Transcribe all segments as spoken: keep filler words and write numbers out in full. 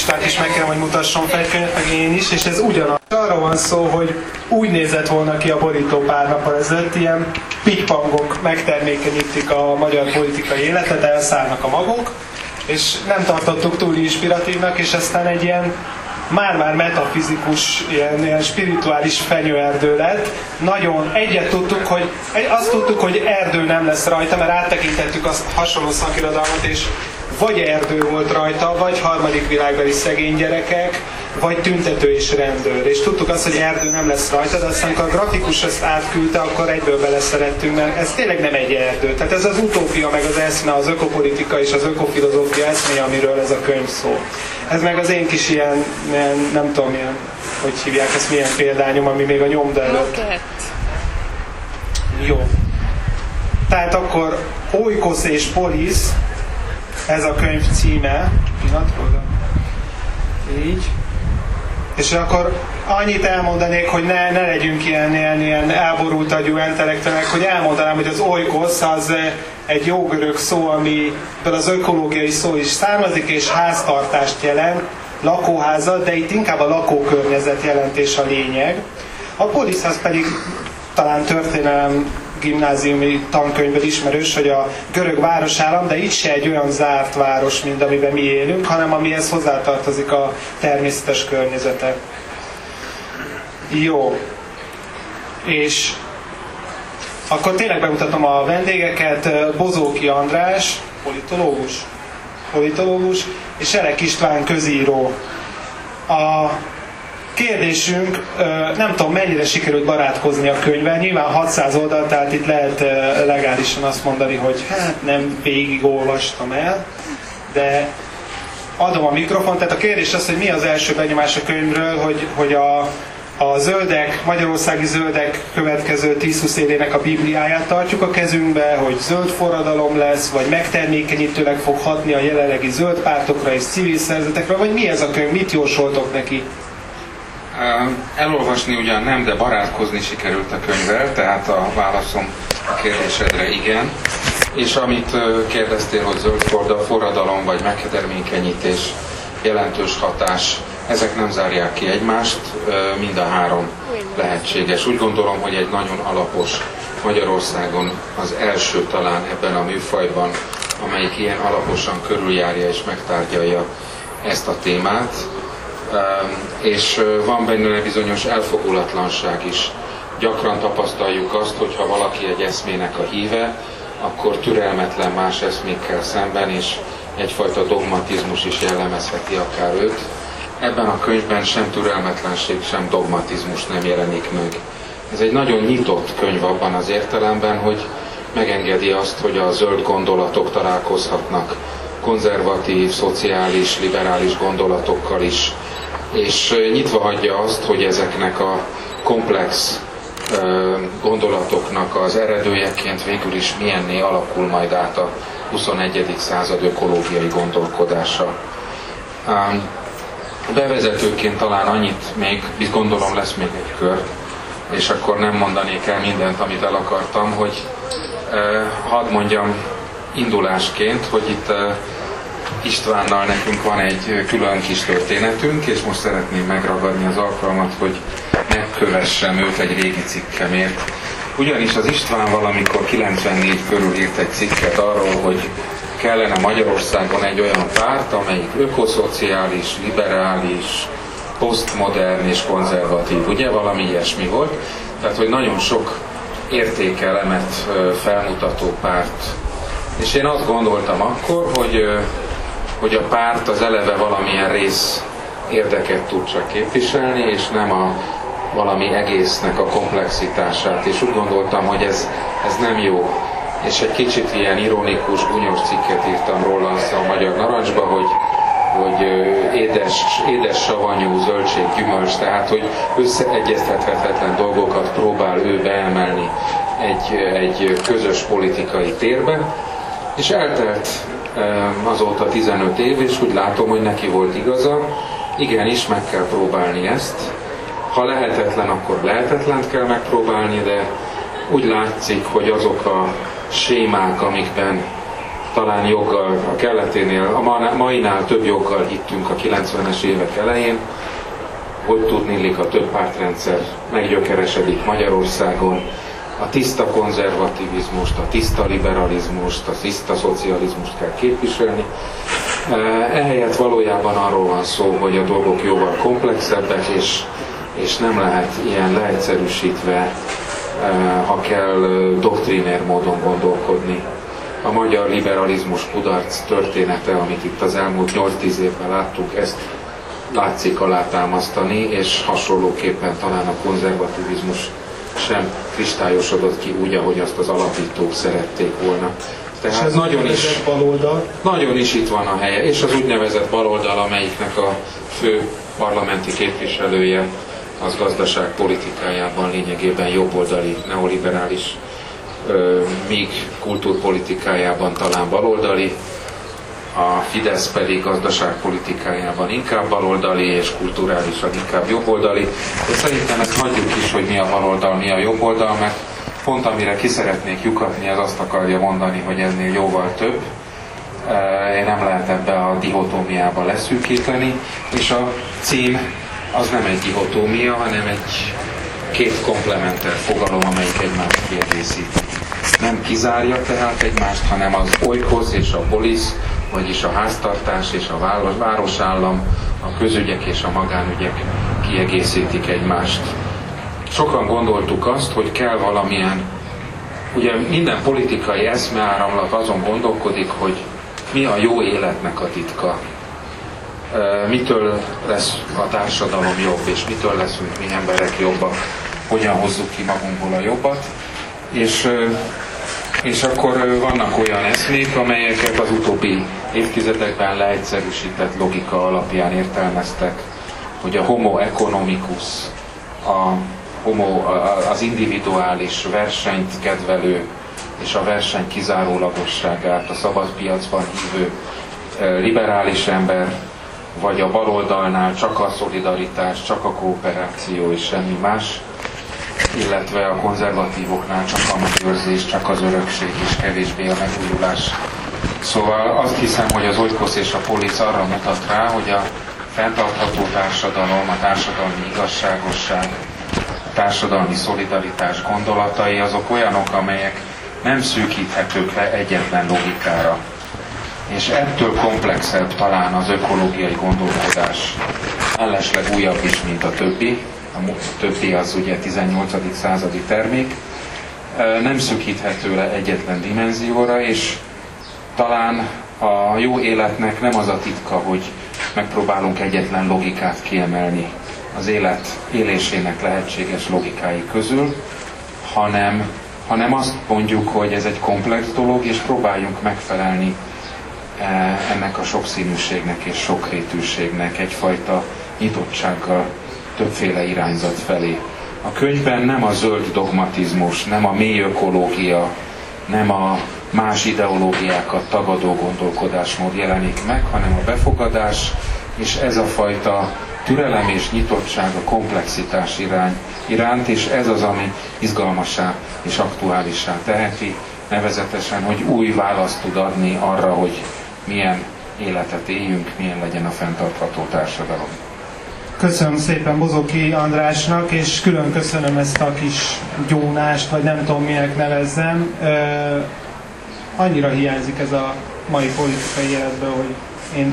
István is meg kell, hogy mutasson fel egy könyvet, meg én is, és ez ugyanaz. Arról van szó, hogy úgy nézett volna ki a borító pár nappal ezelőtt, ilyen pippangok megtermékenyítik a magyar politikai életet, elszállnak a magok, és nem tartottuk túl inspiratívnak, és aztán egy ilyen már-már metafizikus, ilyen, ilyen spirituális fenyőerdő lett. Nagyon egyet tudtuk, hogy azt tudtuk, hogy erdő nem lesz rajta, mert áttekintettük a hasonló szakirodalmat, és vagy erdő volt rajta, vagy harmadik világbeli szegény gyerekek, vagy tüntető és rendőr. És tudtuk azt, hogy erdő nem lesz rajta, de aztán, amikor a grafikus ezt átküldte, akkor egyből beleszerettünk, mert ez tényleg nem egy erdő. Tehát ez az utópia, meg az eszme, az ökopolitika és az ökofilozófia eszméje, amiről ez a könyv szól. Ez meg az én kis ilyen, ilyen nem tudom, ilyen, hogy hívják ezt, milyen példányom, ami még a nyomda előtt. Jó. Tehát akkor Oikosz és Polisz, ez a könyv címe. Pillanatról. Így. És akkor annyit elmondanék, hogy ne, ne legyünk ilyen, ilyen, ilyen elborult agyú intellektuálek, hogy elmondanám, hogy az oikosz az egy jó görög szó, amiből az ökológiai szó is származik, és háztartást jelent, lakóházat, de itt inkább a lakókörnyezet jelentés a lényeg. A polisz az pedig talán történelem gimnáziumi tankönyvből ismerős, hogy a görög városállam, de itt se egy olyan zárt város, mint amiben mi élünk, hanem amihez hozzátartozik a természetes környezete. Jó. És akkor tényleg bemutatom a vendégeket. Bozóki András, politológus, politológus, és Elek István közíró. A kérdésünk, nem tudom mennyire sikerült barátkozni a könyvvel, nyilván hatszáz oldal, tehát itt lehet legálisan azt mondani, hogy hát nem végig olvastam el, de adom a mikrofont. Tehát a kérdés az, hogy mi az első benyomás a könyvről, hogy, hogy a, a zöldek, magyarországi zöldek következő tíz-húsz évének a bibliáját tartjuk a kezünkbe, hogy zöld forradalom lesz, vagy megtermékenyítőleg fog hatni a jelenlegi zöld pártokra és civil szervezetekre, vagy mi ez a könyv, mit jósoltok neki? Elolvasni ugyan nem, de barátkozni sikerült a könyvvel, tehát a válaszom a kérdésedre igen. És amit kérdeztél, hogy zöld forradalom vagy megtermékenyítés, jelentős hatás, ezek nem zárják ki egymást, mind a három lehetséges. Úgy gondolom, hogy egy nagyon alapos, Magyarországon az első talán ebben a műfajban, amelyik ilyen alaposan körüljárja és megtárgyalja ezt a témát, és van benne bizonyos elfogulatlanság is. Gyakran tapasztaljuk azt, hogy ha valaki egy eszmének a híve, akkor türelmetlen más eszmékkel szemben, és egyfajta dogmatizmus is jellemezheti akár őt. Ebben a könyvben sem türelmetlenség, sem dogmatizmus nem jelenik meg. Ez egy nagyon nyitott könyv abban az értelemben, hogy megengedi azt, hogy a zöld gondolatok találkozhatnak konzervatív, szociális, liberális gondolatokkal is, és nyitva hagyja azt, hogy ezeknek a komplex gondolatoknak az eredőjeként végül is milyenné alakul majd át a huszonegyedik század ökológiai gondolkodása. Bevezetőként talán annyit még, gondolom lesz még egy kör, és akkor nem mondanék el mindent, amit el akartam, hogy hadd mondjam indulásként, hogy itt Istvánnal nekünk van egy külön kis történetünk, és most szeretném megragadni az alkalmat, hogy megkövessem őt egy régi cikkemért. Ugyanis az István valamikor kilencvennégy körül írt egy cikket arról, hogy kellene Magyarországon egy olyan párt, amelyik ökoszociális, liberális, posztmodern és konzervatív. Ugye valami ilyesmi volt? Tehát, hogy nagyon sok értékelemet felmutató párt. És én azt gondoltam akkor, hogy, hogy a párt az eleve valamilyen rész érdeket tud csak képviselni, és nem a valami egésznek a komplexitását. És úgy gondoltam, hogy ez, ez nem jó. És egy kicsit ilyen ironikus, bunyos cikket írtam róla a Magyar Narancsba, hogy, hogy édes, édes savanyú zöldség, gyümölcs, tehát hogy összeegyeztethetetlen dolgokat próbál ő beemelni egy, egy közös politikai térbe. És eltelt azóta tizenöt év, és úgy látom, hogy neki volt igaza. Igenis, meg kell próbálni ezt. Ha lehetetlen, akkor lehetetlent kell megpróbálni, de úgy látszik, hogy azok a sémák, amikben talán joggal, a kelleténél, a mainál több joggal hittünk a kilencvenes évek elején, hogy tudniillik a több pártrendszer meggyökeresedik Magyarországon, a tiszta konzervativizmust, a tiszta liberalizmust, a tiszta szocializmust kell képviselni. Ehelyett valójában arról van szó, hogy a dolgok jóval komplexebbek, és, és nem lehet ilyen leegyszerűsítve, ha kell, doktrinér módon gondolkodni. A magyar liberalizmus kudarc története, amit itt az elmúlt nyolc-tíz évben láttuk, ezt látszik alátámasztani, és hasonlóképpen talán a konzervativizmus sem kristályosodott ki úgy, ahogy azt az alapítók szerették volna. Tehát ez nagyon is, baloldal. nagyon is itt van a helye, és az úgynevezett baloldal, amelyiknek a fő parlamenti képviselője az gazdaságpolitikájában lényegében jobboldali, neoliberális, míg kultúrpolitikájában talán baloldali, a Fidesz pedig gazdaságpolitikájában inkább baloldali, és kulturálisan inkább jobboldali. De szerintem ezt hagyjuk is, hogy mi a baloldal, mi a jobboldal, mert pont amire ki szeretnék lyukatni, az azt akarja mondani, hogy ennél jóval több. Nem lehet ebbe a dihotómiába leszűkíteni, és a cím az nem egy dihotómia, hanem egy két komplementer fogalom, amelyik egymást kiegészíti. Nem kizárja tehát egymást, hanem az oikosz és a polisz, vagyis a háztartás és a városállam, a közügyek és a magánügyek kiegészítik egymást. Sokan gondoltuk azt, hogy kell valamilyen, ugye minden politikai eszmeáramlat azon gondolkodik, hogy mi a jó életnek a titka. Mitől lesz a társadalom jobb, és mitől leszünk mi emberek jobbak, hogyan hozzuk ki magunkból a jobbat. És, és akkor vannak olyan eszmék, amelyeket az utóbbi évtizedekben leegyszerűsített logika alapján értelmeztek, hogy a homo economicus, a homo, az individuális versenyt kedvelő és a verseny kizárólagosságát, a szabad piacban hívő liberális ember, vagy a baloldalnál csak a szolidaritás, csak a kooperáció és semmi más, illetve a konzervatívoknál csak a megőrzés, csak az örökség és kevésbé a megújulás. Szóval azt hiszem, hogy az oikosz és a polisz arra mutat rá, hogy a fenntartható társadalom, a társadalmi igazságosság, a társadalmi szolidaritás gondolatai azok olyanok, amelyek nem szűkíthetők le egyetlen logikára. És ettől komplexebb talán az ökológiai gondolkodás, mellesleg újabb is, mint a többi. A többi az ugye tizennyolcadik századi termék. Nem szűkíthető le egyetlen dimenzióra, és talán a jó életnek nem az a titka, hogy megpróbálunk egyetlen logikát kiemelni az élet élésének lehetséges logikái közül, hanem, hanem azt mondjuk, hogy ez egy komplex dolog, és próbáljunk megfelelni ennek a sokszínűségnek és sokrétűségnek egyfajta nyitottsággal többféle irányzat felé. A könyvben nem a zöld dogmatizmus, nem a mély ökológia, nem a más ideológiákat tagadó gondolkodásmód jelenik meg, hanem a befogadás, és ez a fajta türelem és nyitottság a komplexitás irány, iránt, és ez az, ami izgalmassá és aktuálissá teheti, nevezetesen, hogy új választ tud adni arra, hogy milyen életet éljünk, milyen legyen a fenntartható társadalom. Köszönöm szépen Bozoki Andrásnak, és külön köszönöm ezt a kis gyónást, vagy nem tudom minek nevezzem. Uh, annyira hiányzik ez a mai politikai életből, hogy én...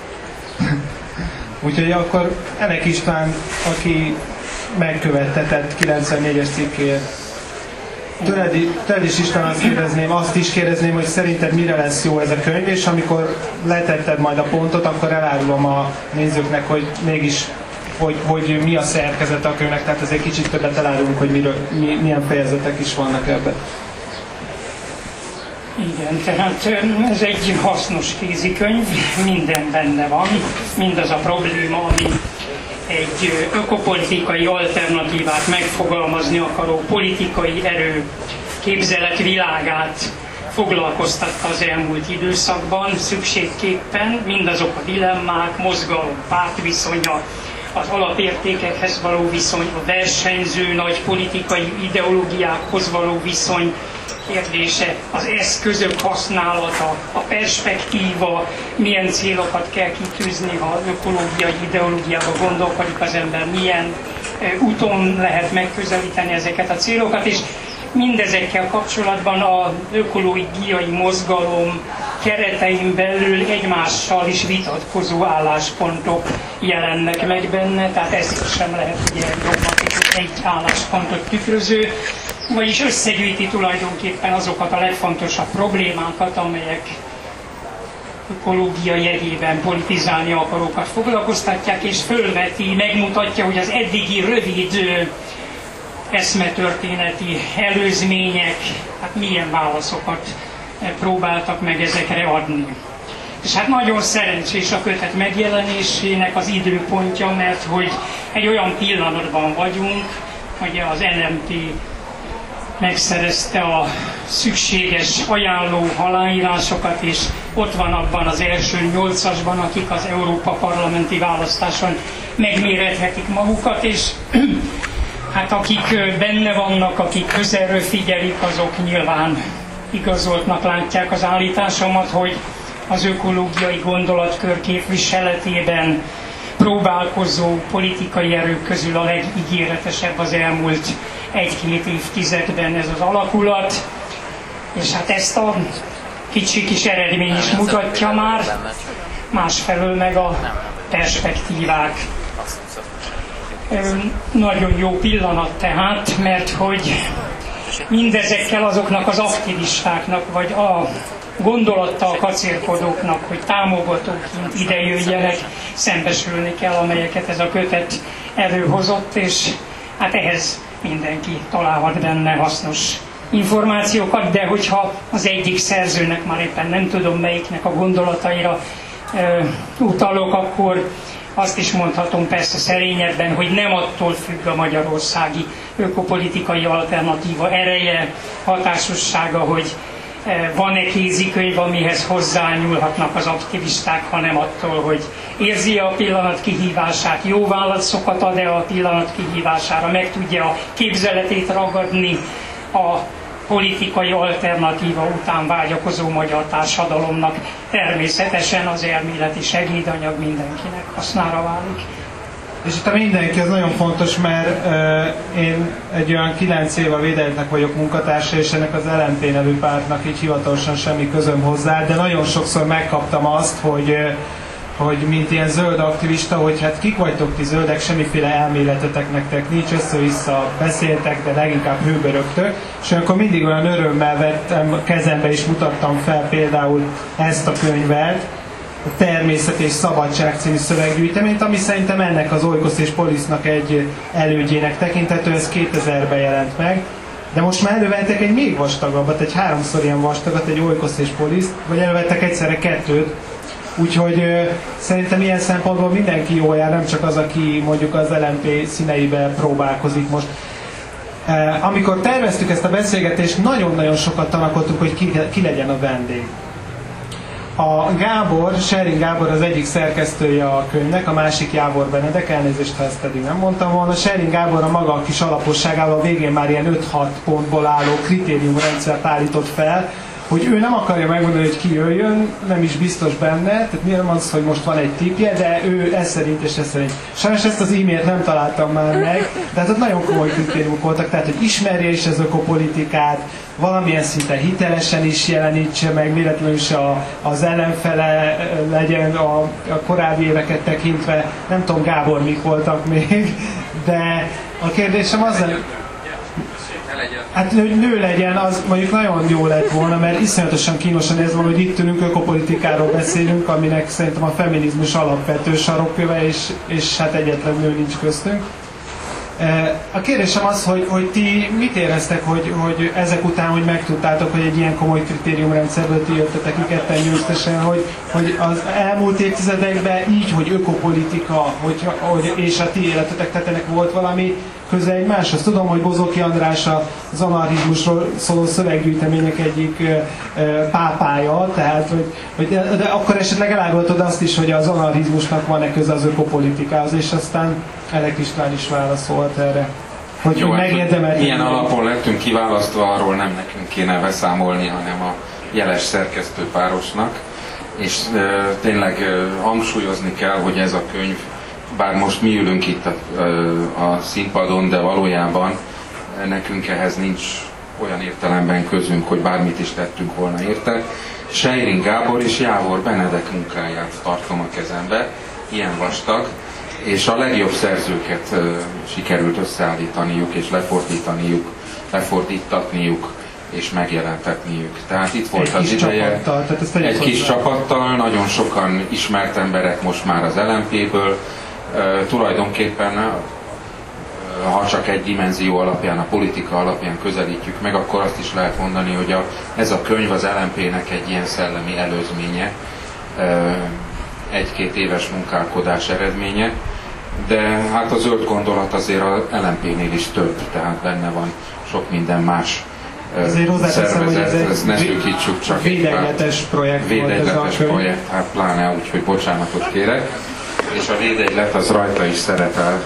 Úgyhogy akkor Elek István, aki megkövettetett kilencvennégyes cikkéért. Tőled, tőled is István azt kérdezném, azt is kérdezném, hogy szerinted mire lesz jó ez a könyv, és amikor letetted majd a pontot, akkor elárulom a nézőknek, hogy mégis hogy, hogy mi a szerkezete a könyvnek, tehát azért kicsit többet elárulunk, hogy miről, mi, milyen fejezetek is vannak ebben. Igen, tehát ez egy hasznos kézikönyv, minden benne van, mindaz a probléma, ami egy ökopolitikai alternatívát megfogalmazni akaró politikai erő képzeletvilágát foglalkoztatta az elmúlt időszakban szükségképpen, mindazok a dilemmák, mozgalom, pártviszonya, az alapértékekhez való viszony, a versenyző nagy politikai ideológiákhoz való viszony, kérdése, az eszközök használata, a perspektíva, milyen célokat kell kitűzni, ha ökológiai ideológiába gondolkodik az ember, milyen úton lehet megközelíteni ezeket a célokat, és mindezekkel kapcsolatban az ökológiai mozgalom keretein belül egymással is vitatkozó álláspontok jelennek meg benne, tehát ez sem lehet ugye dogmatikus egy álláspontot tükröző, vagyis összegyűjti tulajdonképpen azokat a legfontosabb problémákat, amelyek ökológia jegyében politizálni akarókat foglalkoztatják, és fölveti, megmutatja, hogy az eddigi rövid eszmetörténeti előzmények, hát milyen válaszokat próbáltak meg ezekre adni. És hát nagyon szerencsés a kötet megjelenésének az időpontja, mert hogy egy olyan pillanatban vagyunk, hogy az en em té megszerezte a szükséges ajánló aláírásokat, és ott van abban az első nyolcasban, akik az Európa parlamenti választáson megmérethetik magukat, és hát akik benne vannak, akik közelről figyelik, azok nyilván igazoltnak látják az állításomat, hogy az ökológiai gondolatkör képviseletében próbálkozó politikai erők közül a legígéretesebb az elmúlt egy-két évtizedben ez az alakulat, és hát ezt a kicsi kis eredmény is mutatja már, másfelől meg a perspektívák. Nagyon jó pillanat tehát, mert hogy mindezekkel azoknak az aktivistáknak, vagy a gondolattal kacérkodóknak, hogy támogatóként ide jöjjenek, szembesülni kell, amelyeket ez a kötet előhozott, és hát ehhez mindenki találhat benne hasznos információkat, de hogyha az egyik szerzőnek, már éppen nem tudom melyiknek a gondolataira e, utalok, akkor azt is mondhatom persze szerényebben, hogy nem attól függ a magyarországi ökopolitikai alternatíva ereje, hatásossága, hogy van-e kézikönyv, amihez hozzányúlhatnak az aktivisták, hanem attól, hogy érzi a pillanat kihívását, jó válaszokat ad-e a pillanat kihívására, meg tudja a képzeletét ragadni a politikai alternatíva után vágyakozó magyar társadalomnak. Természetesen az elméleti segédanyag mindenkinek hasznára válik. És itt a mindenki az nagyon fontos, mert uh, én egy olyan kilenc éve a Védeltnek vagyok munkatársa, és ennek az el em pé nevű pártnak így hivatalosan semmi közöm hozzá, de nagyon sokszor megkaptam azt, hogy, uh, hogy mint ilyen zöld aktivista, hogy hát kik vagytok ti zöldek, semmiféle elméletetek nektek nincs, össze-vissza beszéltek, de leginkább hőbörögtök, és akkor mindig olyan örömmel vettem kezembe és mutattam fel például ezt a könyvet, a Természet és Szabadság című szöveggyűjteményt, ami szerintem ennek az Oikos és Polisznak egy elődjének tekinthető, ez kétezerben jelent meg. De most már elővettek egy még vastagabbat, egy háromszor ilyen vastagat, egy Oikos és Poliszt, vagy elővettek egyszerre kettőt. Úgyhogy ö, szerintem ilyen szempontból mindenki jól jár, nem csak az, aki mondjuk az el em pé színeibe próbálkozik most. E, amikor terveztük ezt a beszélgetést, nagyon-nagyon sokat tanakodtunk, hogy ki, ki legyen a vendég. A Gábor, Schering Gábor az egyik szerkesztője a könyvnek, a másik Jávor Benedek, elnézést, ha ezt pedig nem mondtam volna. Schering Gábor a maga kis alaposságával a végén már ilyen öt-hat pontból álló kritériumrendszert állított fel, hogy ő nem akarja megmondani, hogy ki jöjjön, nem is biztos benne, tehát miért az, hogy most van egy tippje, de ő ez szerint és ez szerint. Sajnos ezt az e-mailt nem találtam már meg, de hát ott nagyon komoly kritériumok voltak, tehát hogy ismerje is az ökopolitikát, valamilyen szinten hitelesen is jelenítse meg, véletlenül is a, az ellenfele legyen a, a korábbi éveket tekintve, nem tudom Gábor mik voltak még, de a kérdésem az nem... Hát nő, nő legyen, az mondjuk nagyon jó lett volna, mert iszonyatosan kínosan ez van, hogy itt ülünk, ökopolitikáról beszélünk, aminek szerintem a feminizmus alapvető sarokköve, és, és hát egyetlen nő nincs köztünk. A kérdésem az, hogy, hogy ti mit éreztek, hogy, hogy ezek után, hogy megtudtátok, hogy egy ilyen komoly kritériumrendszerből ti jöttetek ki ketten győztesen, hogy, hogy az elmúlt évtizedekben így, hogy ökopolitika, hogy, hogy, és a ti életetek tetenek volt valami köze egymáshoz. Tudom, hogy Bozóki András az anarchizmusról szóló szöveggyűjtemények egyik pápája, tehát, hogy, hogy de, de akkor esetleg elárultad azt is, hogy az anarchizmusnak van-e köze az ökopolitikához, és aztán Elek István is válaszolt erre. hogy, Jó, hogy hát, megérdemelték. milyen alapon lettünk kiválasztva, arról nem nekünk kéne beszámolni, hanem a jeles szerkesztőpárosnak. És e, tényleg e, hangsúlyozni kell, hogy ez a könyv, bár most mi ülünk itt a, a színpadon, de valójában nekünk ehhez nincs olyan értelemben közünk, hogy bármit is tettünk volna érte. Seiring Gábor és Jávor Benedek munkáját tartom a kezembe, ilyen vastag, és a legjobb szerzőket uh, sikerült összeállítaniuk és lefordítaniuk, lefordítatniuk és megjelentetniük. Tehát itt volt egy az ideje, csapattal, tehát egy kis hozzá. csapattal, nagyon sokan ismert emberek most már az el em pé-ből, uh, tulajdonképpen uh, ha csak egy dimenzió alapján, a politika alapján közelítjük meg, akkor azt is lehet mondani, hogy a, ez a könyv az el em pé-nek egy ilyen szellemi előzménye, uh, egy-két éves munkálkodás eredménye, de hát a zöld gondolat azért az el em pé-nél is több, tehát benne van sok minden más uh, szervezet, ez ezt ne szűkítsük csak védegyletes projekt védegyletes volt ez a projekt, hát pláne úgy, hogy bocsánatot kérek, és a védegylet az rajta is szerepel,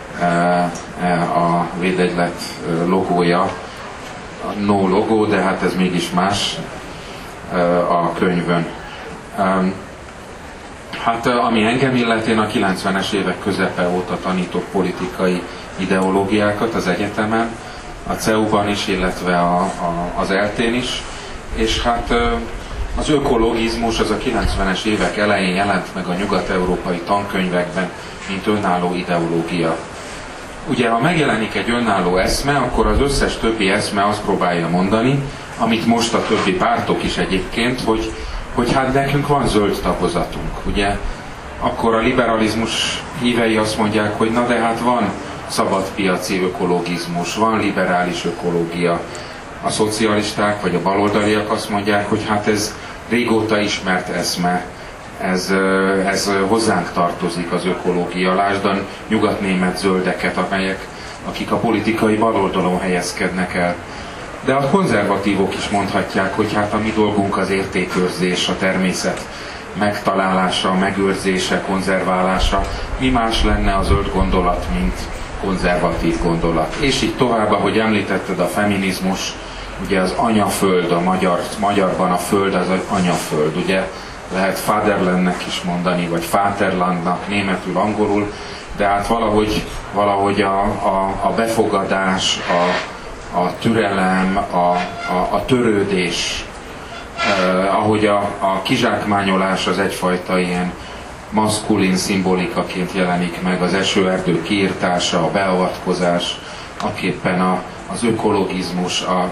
uh, a védegylet logója, a no logó, de hát ez mégis más uh, a könyvön. Um, Hát ami engem illet, én a kilencvenes évek közepe óta tanítok politikai ideológiákat az egyetemen, a cé e u-ban is, illetve a, a, az eltén is, és hát az ökologizmus az a kilencvenes évek elején jelent meg a nyugat-európai tankönyvekben, mint önálló ideológia. Ugye, ha megjelenik egy önálló eszme, akkor az összes többi eszme azt próbálja mondani, amit most a többi pártok is egyébként, hogy hogy hát nekünk van zöld tapozatunk, ugye? Akkor a liberalizmus hívei azt mondják, hogy na de hát van szabadpiaci ökologizmus, van liberális ökológia. A szocialisták vagy a baloldaliak azt mondják, hogy hát ez régóta ismert eszme, ez, ez hozzánk tartozik az ökológia. Lásd a nyugatnémet zöldeket, amelyek, akik a politikai baloldalon helyezkednek el. De a konzervatívok is mondhatják, hogy hát a mi dolgunk az értékőrzés, a természet megtalálása, megőrzése, konzerválása. Mi más lenne a zöld gondolat, mint konzervatív gondolat. És így tovább, ahogy említetted, a feminizmus, ugye az anyaföld, a magyar, magyarban a föld az az anyaföld, ugye lehet Vaterlandnek is mondani, vagy Vaterlandnak, németül, angolul, de hát valahogy, valahogy a, a, a befogadás, a a türelem, a, a, a törődés, eh, ahogy a, a kizsákmányolás az egyfajta ilyen maszkulin szimbolikaként jelenik meg, az esőerdő kiirtása, a beavatkozás, aképpen a, az ökologizmus, a,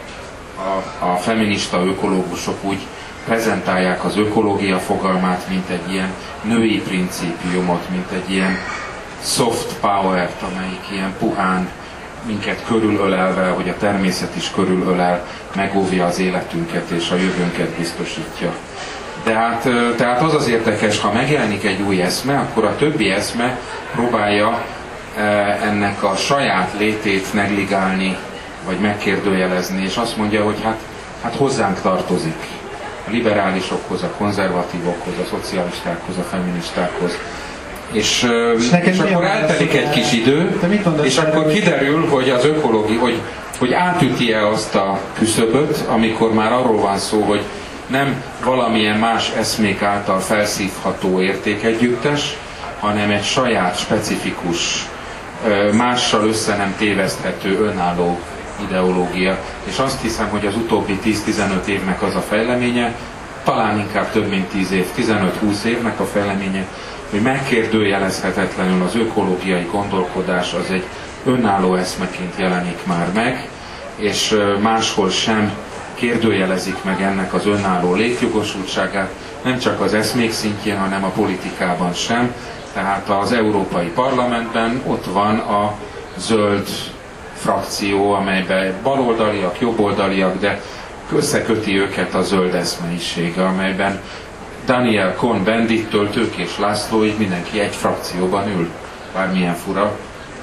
a, a feminista ökológusok úgy prezentálják az ökológia fogalmát, mint egy ilyen női principiumot, mint egy ilyen soft power-t, amelyik ilyen puhán minket körülölelve, hogy a természet is körülölel, megóvja az életünket és a jövőnket biztosítja. De hát, tehát az az érdekes, ha megjelenik egy új eszme, akkor a többi eszme próbálja ennek a saját létét negligálni, vagy megkérdőjelezni, és azt mondja, hogy hát, hát hozzánk tartozik. A liberálisokhoz, a konzervatívokhoz, a szocialistákhoz, a feministákhoz. És, és, és akkor eltelik egy kis idő, és akkor kiderül, hogy az ökológia, hogy, hogy átüti-e azt a küszöböt, amikor már arról van szó, hogy nem valamilyen más eszmék által felszívható értékegyüttes, hanem egy saját, specifikus, mással össze nem téveszthető önálló ideológia. És azt hiszem, hogy az utóbbi tíz-tizenöt évnek az a fejleménye, talán inkább több mint tíz év, tizenöt-húsz évnek a fejleménye, hogy megkérdőjelezhetetlenül az ökológiai gondolkodás az egy önálló eszmeként jelenik már meg, és máshol sem kérdőjelezik meg ennek az önálló létjogosultságát, nem csak az eszmék szintjén, hanem a politikában sem. Tehát az Európai Parlamentben ott van a zöld frakció, amelyben baloldaliak, jobboldaliak, de összeköti őket a zöld eszmeisége, amelyben Daniel Cohn-Bendittől Tőkés Lászlóig mindenki egy frakcióban ül, bármilyen fura.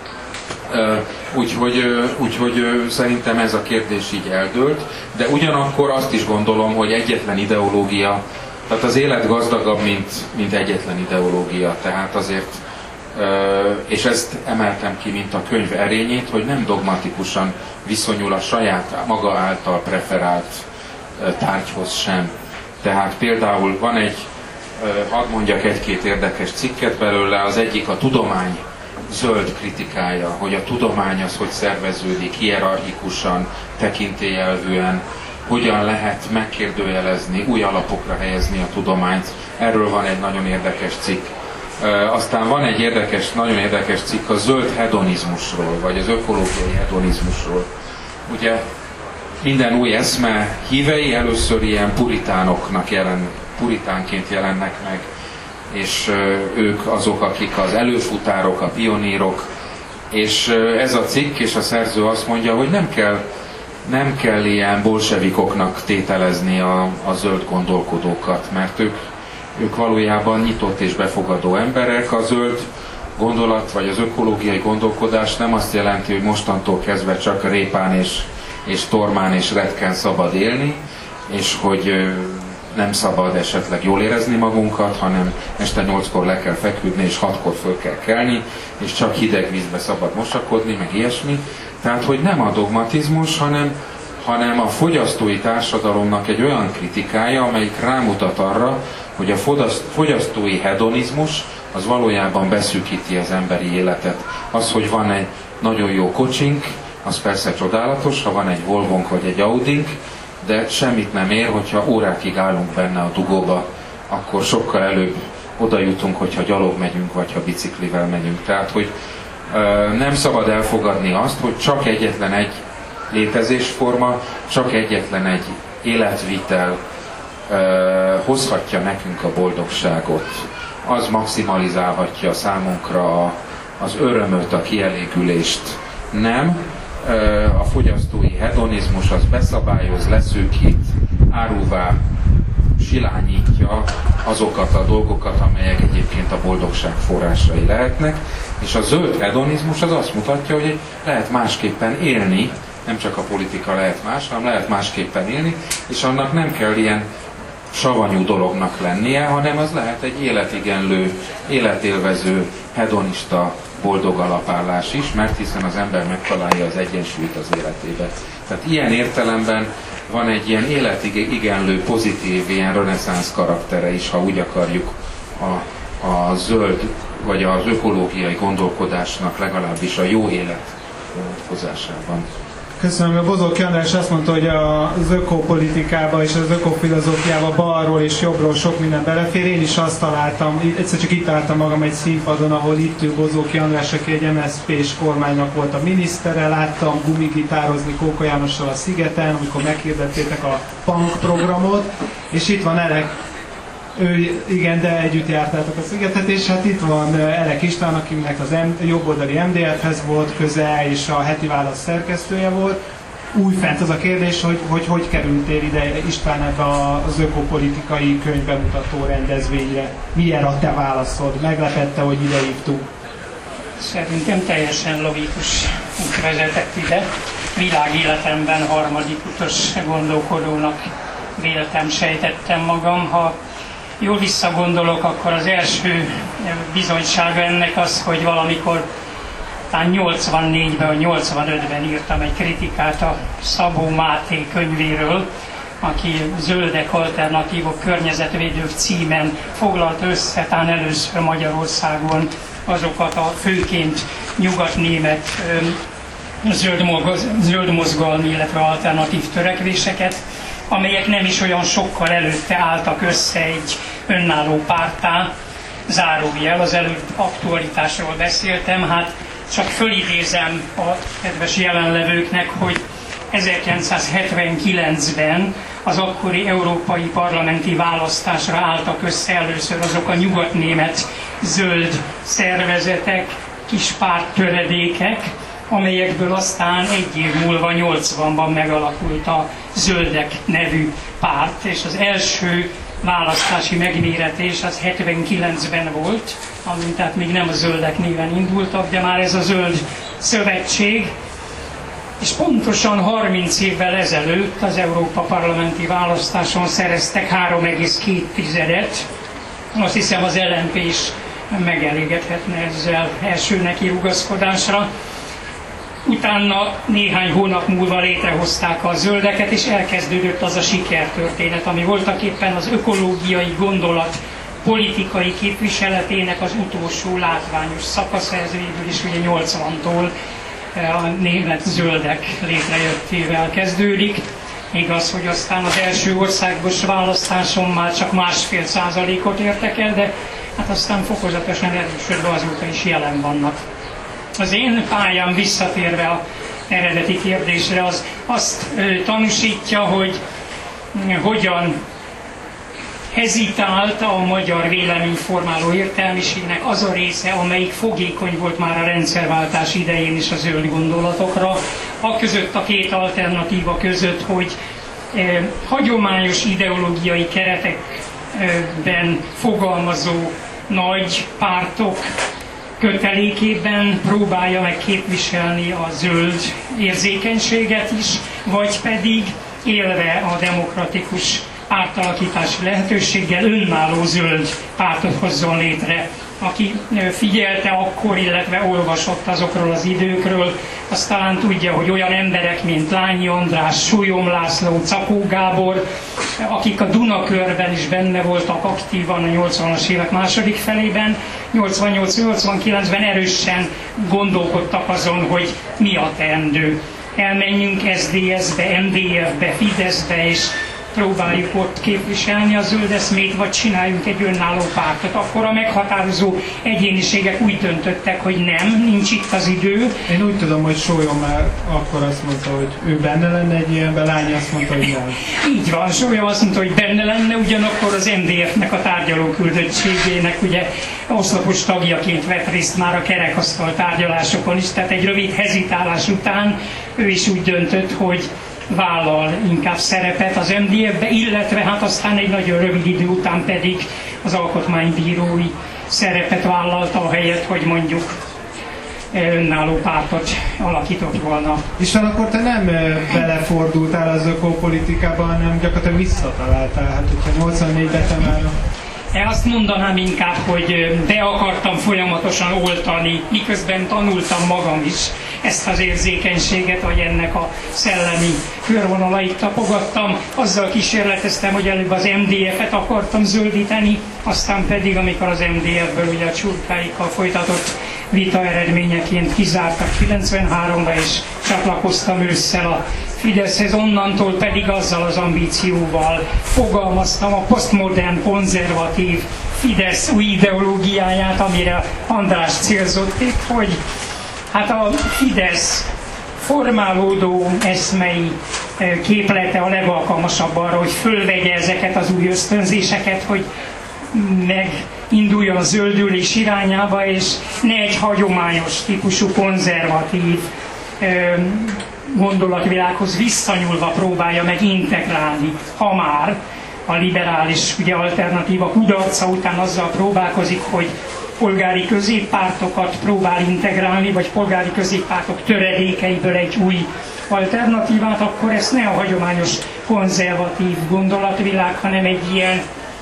Úgyhogy, úgyhogy szerintem ez a kérdés így eldőlt, de ugyanakkor azt is gondolom, hogy egyetlen ideológia, tehát az élet gazdagabb, mint, mint egyetlen ideológia, tehát azért és ezt emeltem ki, mint a könyv erényét, hogy nem dogmatikusan viszonyul a saját maga által preferált tárgyhoz sem. Tehát például van egy, hadd mondjak egy-két érdekes cikket belőle, az egyik a tudomány zöld kritikája, hogy a tudomány az hogy szerveződik hierarchikusan, tekintélyelvűen, hogyan lehet megkérdőjelezni, új alapokra helyezni a tudományt. Erről van egy nagyon érdekes cikk. Aztán van egy érdekes, nagyon érdekes cikk a zöld hedonizmusról, vagy az ökológiai hedonizmusról. Ugye minden új eszme hívei először ilyen puritánoknak jelen, puritánként jelennek meg, és ők azok, akik az előfutárok, a pionírok, és ez a cikk és a szerző azt mondja, hogy nem kell, nem kell ilyen bolsevikoknak tételezni a, a zöld gondolkodókat, mert ők, ők valójában nyitott és befogadó emberek. A zöld gondolat, vagy az ökológiai gondolkodás nem azt jelenti, hogy mostantól kezdve csak répán és, és tormán és retken szabad élni, és hogy nem szabad esetleg jól érezni magunkat, hanem este nyolckor le kell feküdni, és hatkor föl kell kelni, és csak hideg vízbe szabad mosakodni, meg ilyesmi. Tehát, hogy nem a dogmatizmus, hanem, hanem a fogyasztói társadalomnak egy olyan kritikája, amelyik rámutat arra, hogy a fogyasztói hedonizmus az valójában beszűkíti az emberi életet. Az, hogy van egy nagyon jó kocsink, az persze csodálatos, ha van egy Volvonk vagy egy Audink, de semmit nem ér, hogyha órákig állunk benne a dugóba, akkor sokkal előbb oda jutunk, hogyha gyalog megyünk, vagy ha biciklivel megyünk. Tehát, hogy ö, nem szabad elfogadni azt, hogy csak egyetlen egy létezésforma, csak egyetlen egy életvitel ö, hozhatja nekünk a boldogságot. Az maximalizálhatja számunkra a, az örömöt, a kielégülést. Nem. A fogyasztói hedonizmus az beszabályoz, leszűkít, áruvá silányítja azokat a dolgokat, amelyek egyébként a boldogság forrásai lehetnek, és a zöld hedonizmus az azt mutatja, hogy lehet másképpen élni, nem csak a politika lehet más, hanem lehet másképpen élni, és annak nem kell ilyen savanyú dolognak lennie, hanem az lehet egy életigenlő, életélvező, hedonista, boldog alapállás is, mert hiszen az ember megtalálja az egyensúlyt az életébe. Tehát ilyen értelemben van egy ilyen életigenlő, pozitív, ilyen reneszánsz karaktere is, ha úgy akarjuk, a, a zöld vagy az ökológiai gondolkodásnak, legalábbis a jó élet vonatkozásában. Köszönöm. A Bozóki András azt mondta, hogy az ökopolitikában és az ökofilozófiában balról és jobbról sok minden belefér. Én is azt találtam, egyszer csak itt találtam magam egy színpadon, ahol itt ül Bozóki András, aki egy em es zé pés kormánynak volt a minisztere. Láttam gumigitározni Kóka Jánossal a Szigeten, amikor meghirdettétek a punk programot, és itt van Elek. Ő, igen, de együtt jártátok a Szigetet, és hát itt van Elek István, akinek az jobboldali em dé ef-hez volt köze, és a Heti Válasz szerkesztője volt. Újfent az a kérdés, hogy hogy, hogy kerültél ide István ebbe az ökopolitikai könyvbemutató rendezvényre? Milyen a te válaszod? Meglepette, hogy ide hívtuk? Szerintem teljesen logikus út vezetett ide. Világéletemben harmadik utas gondolkodónak véltem, sejtettem magam. Ha jól visszagondolok, akkor az első bizonysága ennek az, hogy valamikor talán nyolcvannégyben vagy nyolcvanötben írtam egy kritikát a Szabó Máté könyvéről, aki Zöldek, alternatívok, környezetvédők címen foglalt össze talán először Magyarországon azokat a főként nyugatnémet zöldmozgalmi, illetve alternatív törekvéseket, amelyek nem is olyan sokkal előtte álltak össze egy önálló párttá. Zárójel, az előbb aktualitásról beszéltem, hát csak fölidézem a kedves jelenlevőknek, hogy ezerkilencszázhetvenkilencben az akkori európai parlamenti választásra álltak össze először azok a nyugatnémet zöld szervezetek, kis párttöredékek, amelyekből aztán egy év múlva nyolcvanban megalakult a Zöldek nevű párt, és az első választási megméretés az hetvenkilencben volt, amint tehát még nem a Zöldek néven indultak, de már ez a Zöld Szövetség, és pontosan harminc évvel ezelőtt az Európa parlamenti választáson szereztek három egész két tizedet, azt hiszem az el en pé is megelégedhetne ezzel első neki rugaszkodásra. Utána néhány hónap múlva létrehozták a zöldeket, és elkezdődött az a sikertörténet, ami voltak éppen az ökológiai gondolat politikai képviseletének az utolsó látványos szakasz, ez végül is ugye nyolcvantól a német zöldek létrejöttével kezdődik. Igaz, hogy aztán az első országos választáson már csak másfél százalékot értek el, de hát aztán fokozatosan erősödve azóta is jelen vannak. Az én pályám visszatérve az eredeti kérdésre, az azt ö, tanúsítja, hogy ö, hogyan hezitált a magyar véleményformáló értelmiségnek az a része, amelyik fogékony volt már a rendszerváltás idején is a zöld gondolatokra, a között a két alternatíva között, hogy eh, hagyományos ideológiai keretekben fogalmazó nagy pártok kötelékében próbálja meg képviselni a zöld érzékenységet is, vagy pedig élve a demokratikus átalakítási lehetőséggel önálló zöld pártot hozzon létre. Aki figyelte akkor, illetve olvasott azokról az időkről, az talán tudja, hogy olyan emberek, mint Lányi András, Súlyom László, Czapó Gábor, akik a Dunakörben is benne voltak aktívan a nyolcvanas évek második felében, nyolcvannyolc-nyolcvankilencben erősen gondolkodtak azon, hogy mi a teendő. Elmenjünk es zé dé es-be, em dé ef-be, Fideszbe, és próbáljuk ott képviselni a zöld eszmét, vagy csináljunk egy önálló pártot. Akkor a meghatározó egyéniségek úgy döntöttek, hogy nem, nincs itt az idő. Én úgy tudom, hogy Sólyom már akkor azt mondta, hogy ő benne lenne egy ilyenben, Lányi azt mondta, hogy nem. Így van, Sólyom azt mondta, hogy benne lenne, ugyanakkor az em dé ef-nek a tárgyalóküldöttségének ugye oszlopos tagjaként vett részt már a kerekasztal tárgyalásokon is, tehát egy rövid hezitálás után ő is úgy döntött, hogy vállal inkább szerepet az em dé ef-be, illetve hát aztán egy nagyon rövid idő után pedig az alkotmánybírói szerepet vállalta, a helyet, hogy mondjuk önálló pártot alakított volna. És akkor te nem belefordultál az ökopolitikába, hanem gyakorlatilag visszataláltál, hát hogyha nyolcvannégyben te már... Én azt mondanám inkább, hogy be akartam folyamatosan oltani, miközben tanultam magam is ezt az érzékenységet, vagy ennek a szellemi körvonalait tapogattam. Azzal kísérleteztem, hogy előbb az em dé ef-et akartam zöldíteni, aztán pedig, amikor az em dé ef-ből ugye a csurkáikkal folytatott vita eredményeként kizártak kilencvenháromba, és csatlakoztam ősszel a Fideszhez, onnantól pedig azzal az ambícióval fogalmaztam a posztmodern, konzervatív Fidesz új ideológiáját, amire András célzott itt, hogy hát a Fidesz formálódó eszmei képlete a legalkalmasabb arra, hogy fölvegye ezeket az új ösztönzéseket, hogy meginduljon a zöldülés irányába, és ne egy hagyományos típusú konzervatív gondolatvilághoz visszanyúlva próbálja meg integrálni, ha már a liberális ugye, alternatíva kudarca után azzal próbálkozik, hogy polgári középpártokat próbál integrálni, vagy polgári középpártok töredékeiből egy új alternatívát, akkor ezt ne a hagyományos konzervatív gondolatvilág, hanem egy ilyen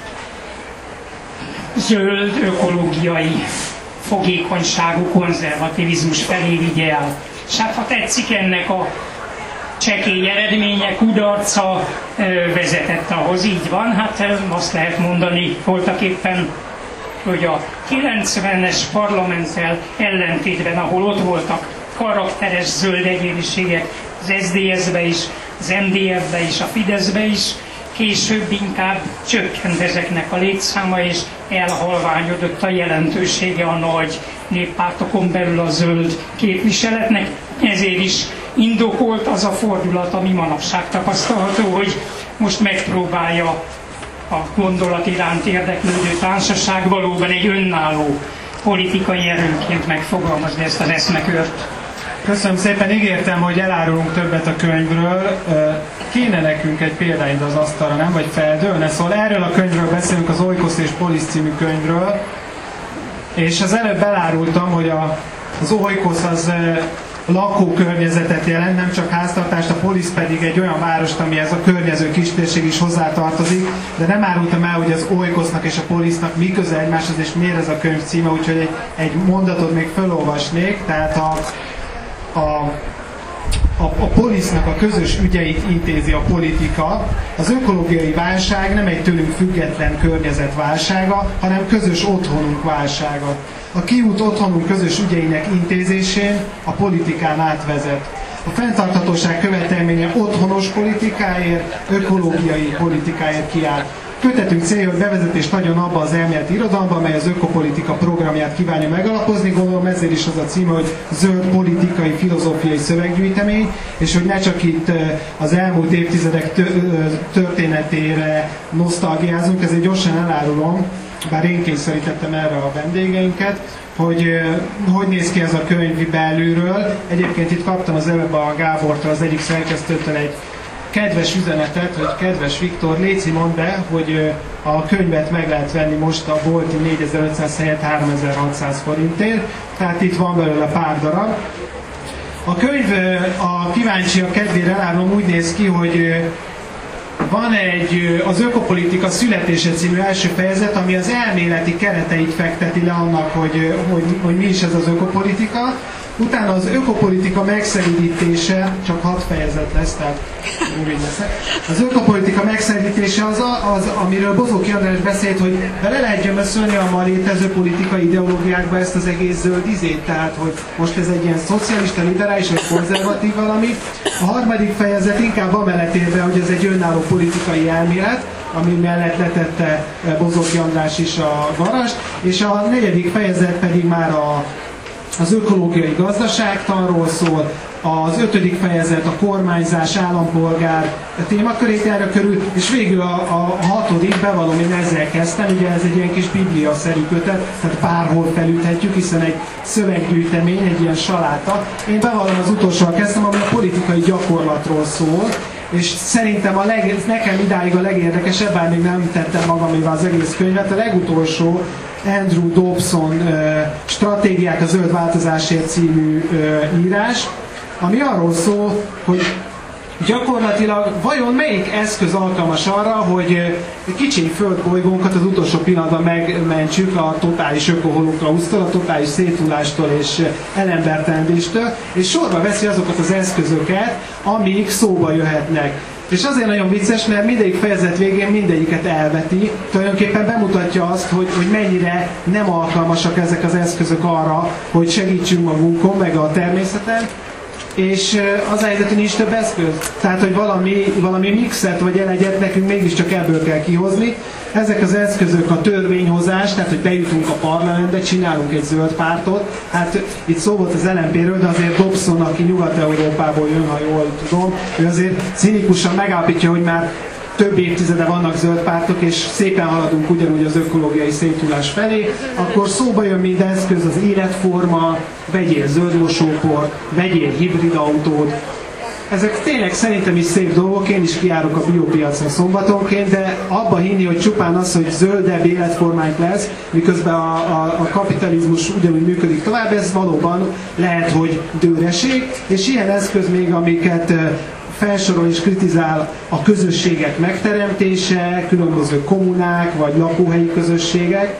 zöld, ökológiai fogékonyságú konzervativizmus felé vigye el. És hát ha tetszik, ennek a csekély eredménye, kudarca vezetett ahhoz, így van. Hát azt lehet mondani voltaképpen, hogy a kilencvenes parlamenttel ellentétben, ahol ott voltak karakteres zöld egyéniségek, az es zé dé es-be is, az em dé ef-be is, a Fideszbe is, később inkább csökkent ezeknek a létszáma, és elhalványodott a jelentősége a nagy néppártokon belül a zöld képviseletnek. Ezért is indokolt az a fordulat, ami manapság tapasztalható, hogy most megpróbálja a gondolat iránt érdeklődő társaság valóban egy önálló politikai erőként megfogalmazni ezt az eszmekört. Köszönöm szépen, ígértem, hogy elárulunk többet a könyvről. Kéne nekünk egy példányt az asztalra, nem? Vagy feldőlne? Szóval erről a könyvről beszélünk, az Oikos és Polisz című könyvről. És az előbb elárultam, hogy a, az Oikos az lakókörnyezetet jelent, nem csak háztartást, a polisz pedig egy olyan várost, amihez a környező kistérség is hozzátartozik, de nem árultam el, hogy az Oikosznak és a polisznak mi köze egymáshoz, és miért ez a könyv címe, úgyhogy egy, egy mondatot még felolvasnék, tehát a, a A, a polisznak a közös ügyeit intézi a politika. Az ökológiai válság nem egy tőlünk független környezet válsága, hanem közös otthonunk válsága. A kiút otthonunk közös ügyeinek intézésén a politikán átvezet. A fenntarthatóság követelménye otthonos politikáért, ökológiai politikáért kiáll. Kötetünk célja, hogy bevezetést adjon abba az elméleti irodalomba, amely az ökopolitika programját kívánja megalapozni. Gondolom ezért is az a címe, hogy zöld politikai filozófiai szöveggyűjtemény, és hogy ne csak itt az elmúlt évtizedek történetére nosztalgiázunk, ezért gyorsan elárulom, bár én kényszerítettem erre a vendégeinket, hogy hogy néz ki ez a könyv belülről. Egyébként itt kaptam az előbb a Gábortól, az egyik szerkesztőtől egy kedves üzenetet, hogy kedves Viktor, léci mondd be, hogy a könyvet meg lehet venni most a bolti négyezer-ötszáz helyett háromezer-hatszáz forintért, tehát itt van belőle pár darab. A könyv a kíváncsiak kedvére elárulom úgy néz ki, hogy van egy az Ökopolitika születése című első fejezet, ami az elméleti kereteit fekteti le annak, hogy, hogy, hogy mi is ez az ökopolitika. Utána az ökopolitika megszerűdítése, csak hat fejezet lesz, tehát úgy leszek. Az ökopolitika megszerűdítése az, az, amiről Bozóki András beszélt, hogy bele lehet gyömöszölni a ma létező politikai ideológiákba ezt az egész zöld izét, tehát hogy most ez egy ilyen szocialista, liberális vagy konzervatív valami. A harmadik fejezet inkább amellett ér be, hogy ez egy önálló politikai elmélet, ami mellett letette Bozóki András is a garast, és a negyedik fejezet pedig már a az ökológiai gazdaságtanról szól, az ötödik fejezet a kormányzás, állampolgár témakörét erre körül, és végül a, a hatodik, bevallom, én ezzel kezdtem, ugye ez egy ilyen kis biblia-szerű kötet, tehát bárhol felüthetjük, hiszen egy szöveggyűjtemény, egy ilyen saláta. Én bevallom, az utolsóval kezdtem, ami a politikai gyakorlatról szól, és szerintem a leg, nekem idáig a legérdekesebb, bár még nem tettem magaméval az egész könyvet, a legutolsó Andrew Dobson uh, Stratégiák a zöld változásért című uh, írás, ami arról szól, hogy gyakorlatilag vajon melyik eszköz alkalmas arra, hogy egy kicsi földbolygónkat az utolsó pillanatban megmentsük a totális ökoholokausztól, a totális széthullástól és elembertelendéstől, és sorba veszi azokat az eszközöket, amik szóba jöhetnek. És azért nagyon vicces, mert mindegyik fejezet végén mindegyiket elveti, tulajdonképpen bemutatja azt, hogy, hogy mennyire nem alkalmasak ezek az eszközök arra, hogy segítsünk magunkon, meg a természeten, és az a helyzet, hogy nincs több eszköz. Tehát, hogy valami, valami mixet vagy elegyet nekünk mégiscsak ebből kell kihozni. Ezek az eszközök a törvényhozás, tehát, hogy bejutunk a parlamentbe, csinálunk egy zöld pártot. Hát itt szó volt az el em pé-ről, de azért Dobson, aki Nyugat-Európából jön, ha jól tudom, ő azért cinikusan megállapítja, hogy már több évtizede vannak zöld pártok, és szépen haladunk ugyanúgy az ökológiai széthullás felé, akkor szóba jön mind eszköz, az életforma, vegyél zöld mosóport, vegyél hibrid autót. Ezek tényleg szerintem is szép dolgok, én is kijárok a biopiacra szombatonként, de abba hinni, hogy csupán az, hogy zöldebb életformánk lesz, miközben a, a, a kapitalizmus ugyanúgy működik tovább, ez valóban lehet, hogy dőreség, és ilyen eszköz még, amiket felsorol és kritizál a közösségek megteremtése, különböző kommunák vagy lakóhelyi közösségek,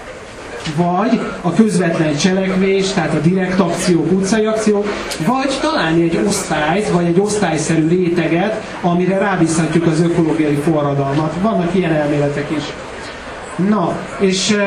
vagy a közvetlen cselekvés, tehát a direkt akciók, utcai akciók, vagy találni egy osztályt, vagy egy osztályszerű réteget, amire rábízhatjuk az ökológiai forradalmat. Vannak ilyen elméletek is. Na, és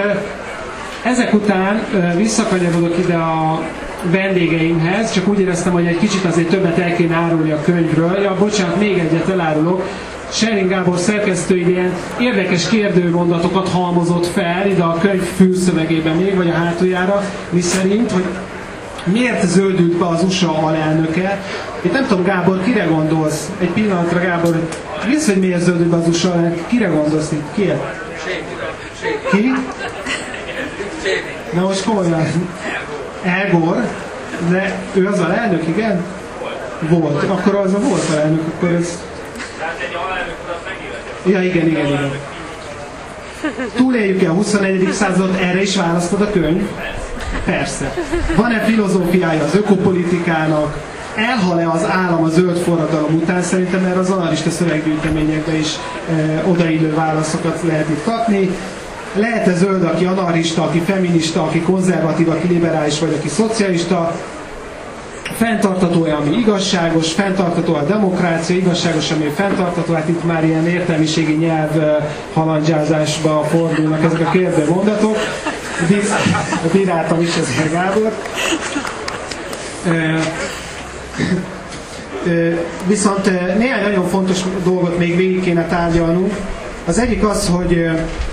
ezek után visszakanyarodok ide a vendégeimhez, csak úgy éreztem, hogy egy kicsit azért többet el kéne árulni a könyvről. Ja, bocsánat, még egyet elárulok. Schering Gábor szerkesztő ilyen érdekes kérdőmondatokat halmozott fel ide a könyv fülszövegében még, vagy a hátuljára, miszerint, hogy miért zöldült be az u es á alelnöke. Itt nem tudom, Gábor, kire gondolsz? Egy pillanatra, Gábor, mi az, hogy miért zöldült be az u es á alelnöke? Kire gondolsz itt? Ki? Ki? Na most komolyan. Al Gore, de ő az alelnök, igen? Volt. Akkor az a volt alelnök, akkor ez... Ja, igen, igen, igen. Túléljük-e a huszonegyedik századot, erre is választod a könyv? Persze. Van-e filozófiája az ökopolitikának? Elhal-e az állam a zöld forradalom után? Szerintem erre az analista szöveggyűjteményekben is e, odaillő válaszokat lehet itt kapni. Lehet-e zöld, aki anarchista, aki feminista, aki konzervatív, aki liberális, vagy aki szocialista? Fenntartató-e, ami igazságos, fenntartató a demokrácia, igazságos, ami fenntartató, hát itt már ilyen értelmiségi nyelv halandzsázásba fordulnak ezek a kérdő mondatok. Bíráltam is ezért Gábor. Viszont néhány nagyon fontos dolgot még végig kéne tárgyalnunk. Az egyik az, hogy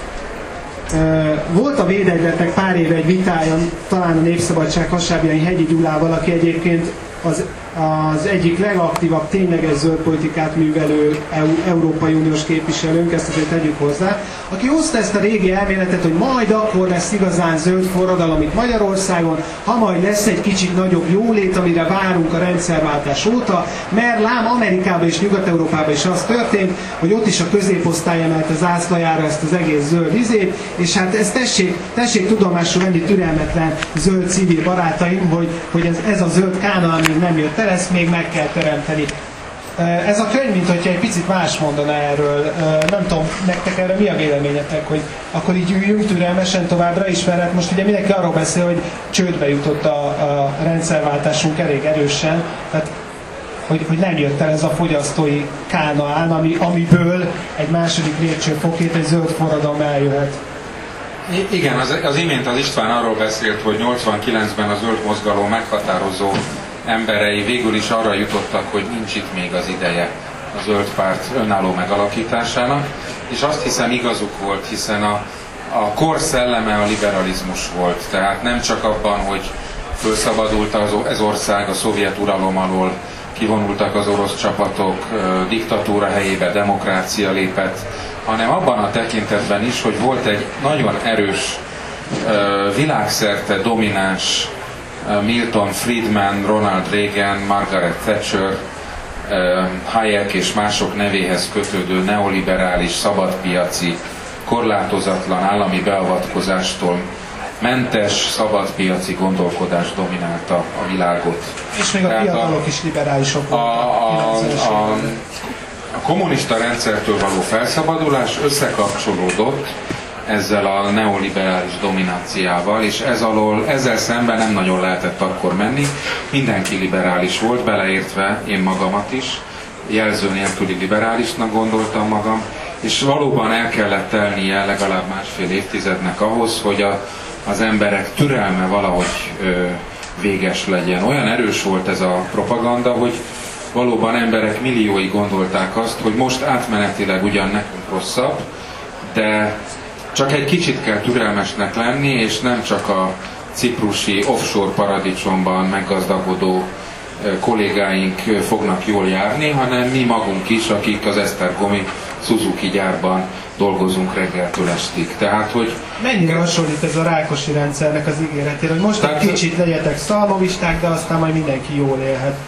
volt a Védegyletnek pár éve egy vitája, talán a Népszabadság Hasábjai Hegyi Gyulával, aki egyébként az, az egyik legaktívabb tényleges zöld politikát művelő Európai Uniós képviselőnk, ezt azért tegyük hozzá, aki hozta ezt a régi elméletet, hogy majd akkor lesz igazán zöld forradalom itt Magyarországon, ha majd lesz egy kicsit nagyobb jólét, amire várunk a rendszerváltás óta, mert lám Amerikában és Nyugat-Európában is az történt, hogy ott is a középosztály emelte zászlajára ezt az egész zöld izét, és hát ezt tessék, tessék tudomásul venni türelmetlen zöld civil barátaim, hogy, hogy ez, ez a zöld Kánaán még nem jött el, ezt még meg kell teremteni. Ez a könyv, mint hogyha egy picit más mondana erről. Nem tudom, nektek erre mi a véleményetek, hogy akkor így üljünk türelmesen továbbra is, mert hát most ugye mindenki arról beszél, hogy csődbe jutott a, a rendszerváltásunk elég erősen, tehát hogy, hogy nem jött el ez a fogyasztói Kánaán, ami, amiből egy második lépcsőfokét, egy zöld forradalom eljöhet. I- igen, az, az imént az István arról beszélt, hogy nyolcvankilencben a zöld mozgalom meghatározó emberei végül is arra jutottak, hogy nincs itt még az ideje a zöld párt önálló megalakításának, és azt hiszem igazuk volt, hiszen a, a kor szelleme a liberalizmus volt, tehát nem csak abban, hogy felszabadult az, ez ország a szovjet uralom alól, kivonultak az orosz csapatok, diktatúra helyébe demokrácia lépett, hanem abban a tekintetben is, hogy volt egy nagyon erős, világszerte domináns Milton Friedman, Ronald Reagan, Margaret Thatcher, Hayek és mások nevéhez kötődő neoliberális, szabadpiaci, korlátozatlan állami beavatkozástól mentes, szabadpiaci gondolkodás dominálta a világot. És még a Tehát fiatalok a, is liberálisok voltak. A, a, a, a kommunista rendszertől való felszabadulás összekapcsolódott ezzel a neoliberális dominanciával, és ez alól, ezzel szemben nem nagyon lehetett akkor menni. Mindenki liberális volt, beleértve én magamat is, jelző nélküli liberálisnak gondoltam magam, és valóban el kellett telnie legalább másfél évtizednek ahhoz, hogy a, az emberek türelme valahogy ö, véges legyen. Olyan erős volt ez a propaganda, hogy valóban emberek milliói gondolták azt, hogy most átmenetileg ugyan nekünk rosszabb, de csak egy kicsit kell türelmesnek lenni, és nem csak a ciprusi offshore paradicsomban meggazdagodó kollégáink fognak jól járni, hanem mi magunk is, akik az esztergomi Suzuki gyárban dolgozunk reggeltől estig. Tehát, hogy mennyire hasonlít ez a Rákosi rendszernek az ígéretére, hogy most egy kicsit legyetek szalmovisták, de aztán majd mindenki jól élhet.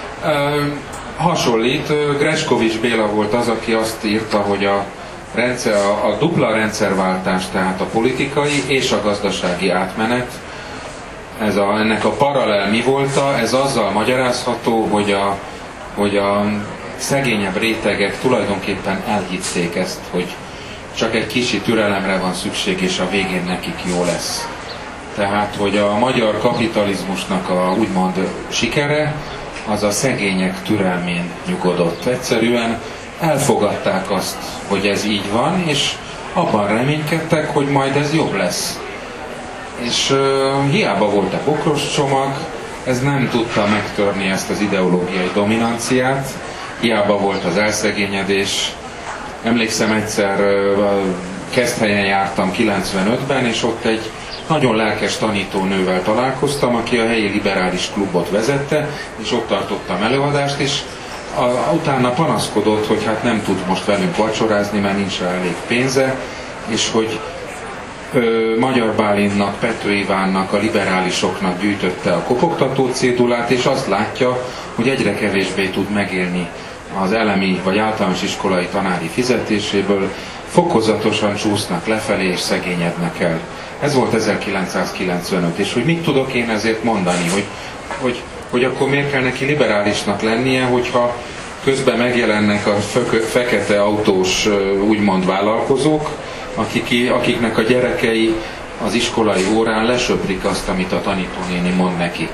Hasonlít. Greskovics Béla volt az, aki azt írta, hogy a rendszer, a, a dupla rendszerváltás, tehát a politikai és a gazdasági átmenet, ez a, ennek a paralel mi volta, ez azzal magyarázható, hogy a, hogy a szegényebb rétegek tulajdonképpen elhitték ezt, hogy csak egy kicsi türelemre van szükség, és a végén nekik jó lesz. Tehát, hogy a magyar kapitalizmusnak a úgymond sikere, az a szegények türelmén nyugodott. Egyszerűen elfogadták azt, hogy ez így van, és abban reménykedtek, hogy majd ez jobb lesz. És uh, hiába volt a bokros csomag, ez nem tudta megtörni ezt az ideológiai dominanciát, hiába volt az elszegényedés. Emlékszem, egyszer uh, Keszthelyen jártam kilencvenötben, és ott egy nagyon lelkes tanítónővel találkoztam, aki a helyi liberális klubot vezette, és ott tartottam előadást, és a, utána panaszkodott, hogy hát nem tud most velünk vacsorázni, mert nincs rá elég pénze, és hogy ö, Magyar Bálintnak, Pető Ivánnak, a liberálisoknak gyűjtötte a kopogtató cédulát, és azt látja, hogy egyre kevésbé tud megélni az elemi vagy általános iskolai tanári fizetéséből, fokozatosan csúsznak lefelé és szegényednek el. Ez volt ezerkilencszázkilencvenöt, és hogy mit tudok én ezért mondani, hogy, hogy, hogy akkor miért kell neki liberálisnak lennie, hogyha közben megjelennek a fekete autós úgymond vállalkozók, akik, akiknek a gyerekei az iskolai órán lesöprik azt, amit a tanítónéni mond nekik.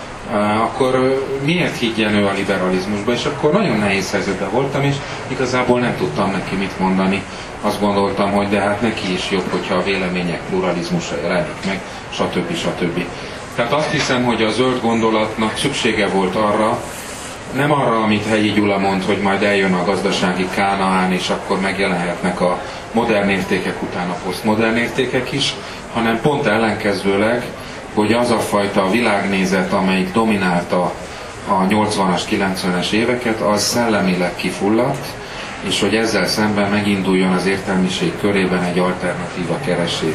Akkor miért higgyen ő a liberalizmusba? És akkor nagyon nehéz helyzetben voltam, és igazából nem tudtam neki mit mondani. Azt gondoltam, hogy de hát neki is jobb, hogyha a vélemények pluralizmusa jelenik meg, stb. stb. Tehát azt hiszem, hogy a zöld gondolatnak szüksége volt arra, nem arra, amit Hegyi Gyula mond, hogy majd eljön a gazdasági Kánaán, és akkor megjelenhetnek a modern értékek után a posztmodern értékek is, hanem pont ellenkezőleg, hogy az a fajta világnézet, amelyik dominálta a nyolcvanas, kilencvenes éveket, az szellemileg kifulladt, és hogy ezzel szemben meginduljon az értelmiség körében egy alternatíva keresés.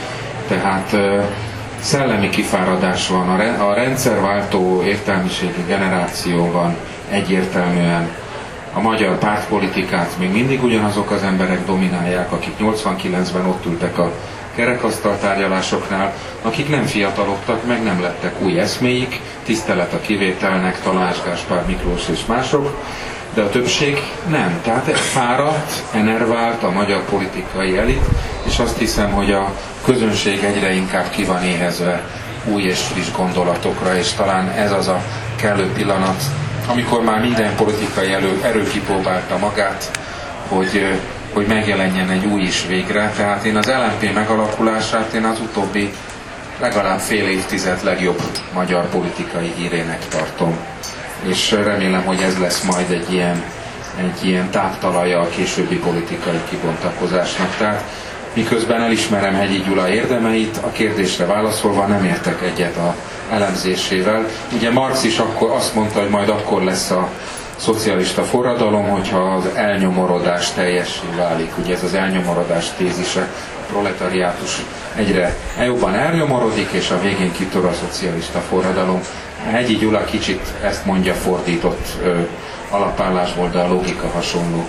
Tehát szellemi kifáradás van, a rendszerváltó értelmiségi generációban egyértelműen a magyar pártpolitikát még mindig ugyanazok az emberek dominálják, akik nyolcvankilencben ott ültek a kerekasztal tárgyalásoknál, akik nem fiatalodtak, meg nem lettek új eszméik, tisztelet a kivételnek, Talács Gáspár Miklós és mások, de a többség nem. Tehát fáradt, enervált a magyar politikai elit, és azt hiszem, hogy a közönség egyre inkább ki van éhezve új és friss gondolatokra, és talán ez az a kellő pillanat, amikor már minden politikai elő, erő kipróbálta magát, hogy, hogy megjelenjen egy új is végre. Tehát én az el em pé megalakulását én az utóbbi legalább fél évtized legjobb magyar politikai hírének tartom. És remélem, hogy ez lesz majd egy ilyen, egy ilyen táptalaja a későbbi politikai kibontakozásnak. Tehát miközben elismerem Hegyi Gyula érdemeit, a kérdésre válaszolva nem értek egyet a elemzésével. Ugye Marx is akkor azt mondta, hogy majd akkor lesz a szocialista forradalom, hogyha az elnyomorodás teljessé válik. Ugye ez az elnyomorodás tézise, a proletariátus egyre jobban elnyomorodik, és a végén kitör a szocialista forradalom. Hegyi Gyula kicsit ezt mondja fordított ö, alapállásból, de a logika hasonló.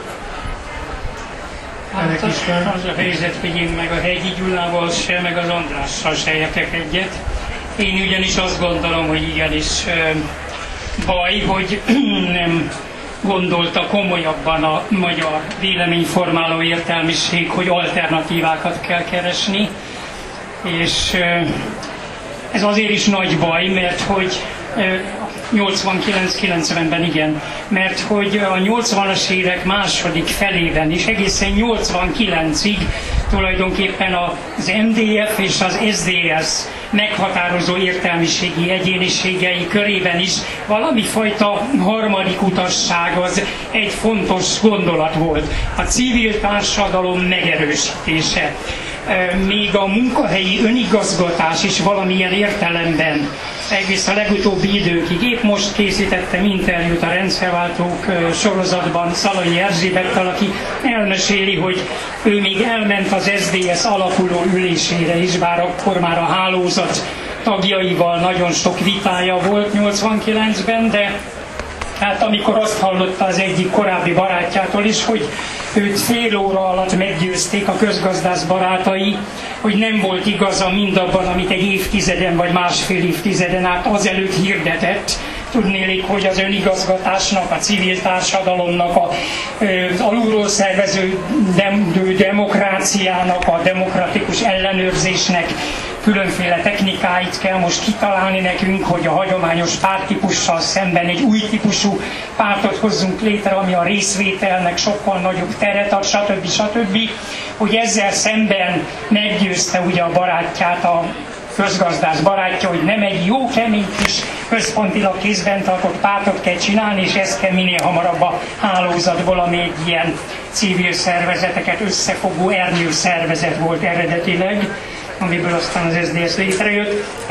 Hát az, az a helyzet, hogy én meg a Hegyi Gyulával se, meg az Andrással se értek egyet. Én ugyanis azt gondolom, hogy igenis baj, hogy nem gondolta komolyabban a magyar véleményformáló értelmiség, hogy alternatívákat kell keresni, és ez azért is nagy baj, mert hogy nyolcvankilenc kilencvenben igen, mert hogy a nyolcvanas évek második felében is egészen nyolcvankilencig tulajdonképpen az em dé ef és az es zé es meghatározó értelmiségi egyéniségei körében is valami fajta harmadik utasság az egy fontos gondolat volt. A civil társadalom megerősítése. Még a munkahelyi önigazgatás is valamilyen értelemben egész a legutóbbi időkig. Épp most készítettem interjút a Rendszerváltók sorozatban Szalai Erzsébettel, aki elmeséli, hogy ő még elment az es zé es alakuló ülésére is, bár akkor már a hálózat tagjaival nagyon sok vitája volt nyolcvankilencben, de hát amikor azt hallotta az egyik korábbi barátjától is, hogy őt fél óra alatt meggyőzték a közgazdász barátai, hogy nem volt igaza mindabban, amit egy évtizeden vagy másfél évtizeden át azelőtt hirdetett. Tudnélik, hogy az önigazgatásnak, a civil társadalomnak, az alulról szervező demokráciának, a demokratikus ellenőrzésnek különféle technikáit kell most kitalálni nekünk, hogy a hagyományos párttípussal szemben egy új típusú pártot hozzunk létre, ami a részvételnek sokkal nagyobb teret ad, stb. stb. Hogy ezzel szemben meggyőzte ugye a barátját, a közgazdász barátja, hogy nem egy jó, kemény kis központilag kézben tartott pártot kell csinálni, és ezt kell minél hamarabb a hálózatból, ami egy ilyen civil szervezeteket összefogó ernyő szervezet volt eredetileg, amiből aztán az es zé es létrejött. Tehát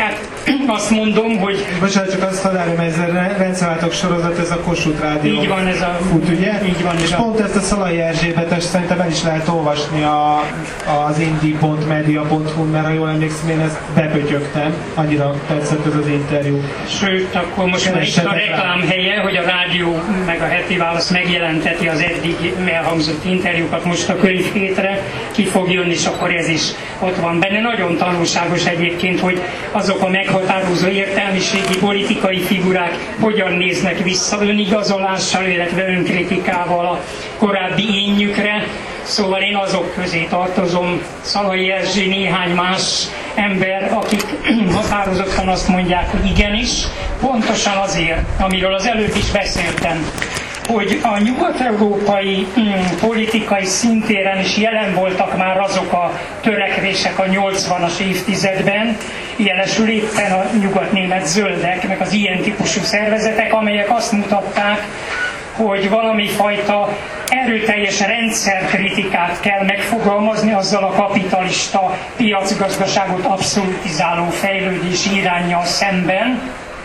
azt mondom, hogy... Bocsánat, csak azt találom, ez a rendszerváltók sorozat, ez a Kossuth Rádió. Így van, ez a... fut, ugye? Így van, és a... pont ezt a Szalai Erzsébetet szerintem el is lehet olvasni a, az indie pont media pont hu-n, mert ha jól emlékszem, én ezt bepötyögtem. Annyira tetszett ez az interjú. Sőt, akkor most már itt a reklám helye, hogy a rádió meg a Heti Válasz megjelenteti az eddig elhangzott interjúkat most a könyvhétre, ki fog jönni, és akkor ez is ott van benne. Nagyon tanulságos egyébként, hogy azok a meghatározó értelmiségi politikai figurák hogyan néznek vissza önigazolással, illetve önkritikával a korábbi énjükre. Szóval én azok közé tartozom, Szalai Erzsé, néhány más ember, akik határozottan azt mondják, hogy igenis, pontosan azért, amiről az előbb is beszéltem, hogy a nyugat-európai mm, politikai szintéren is jelen voltak már azok a törekvések a nyolcvanas évtizedben, jelesül éppen a nyugatnémet zöldek, meg az ilyen típusú szervezetek, amelyek azt mutatták, hogy valami fajta erőteljes rendszerkritikát kell megfogalmazni azzal a kapitalista piacgazdaságot abszolutizáló fejlődési iránnyal szemben,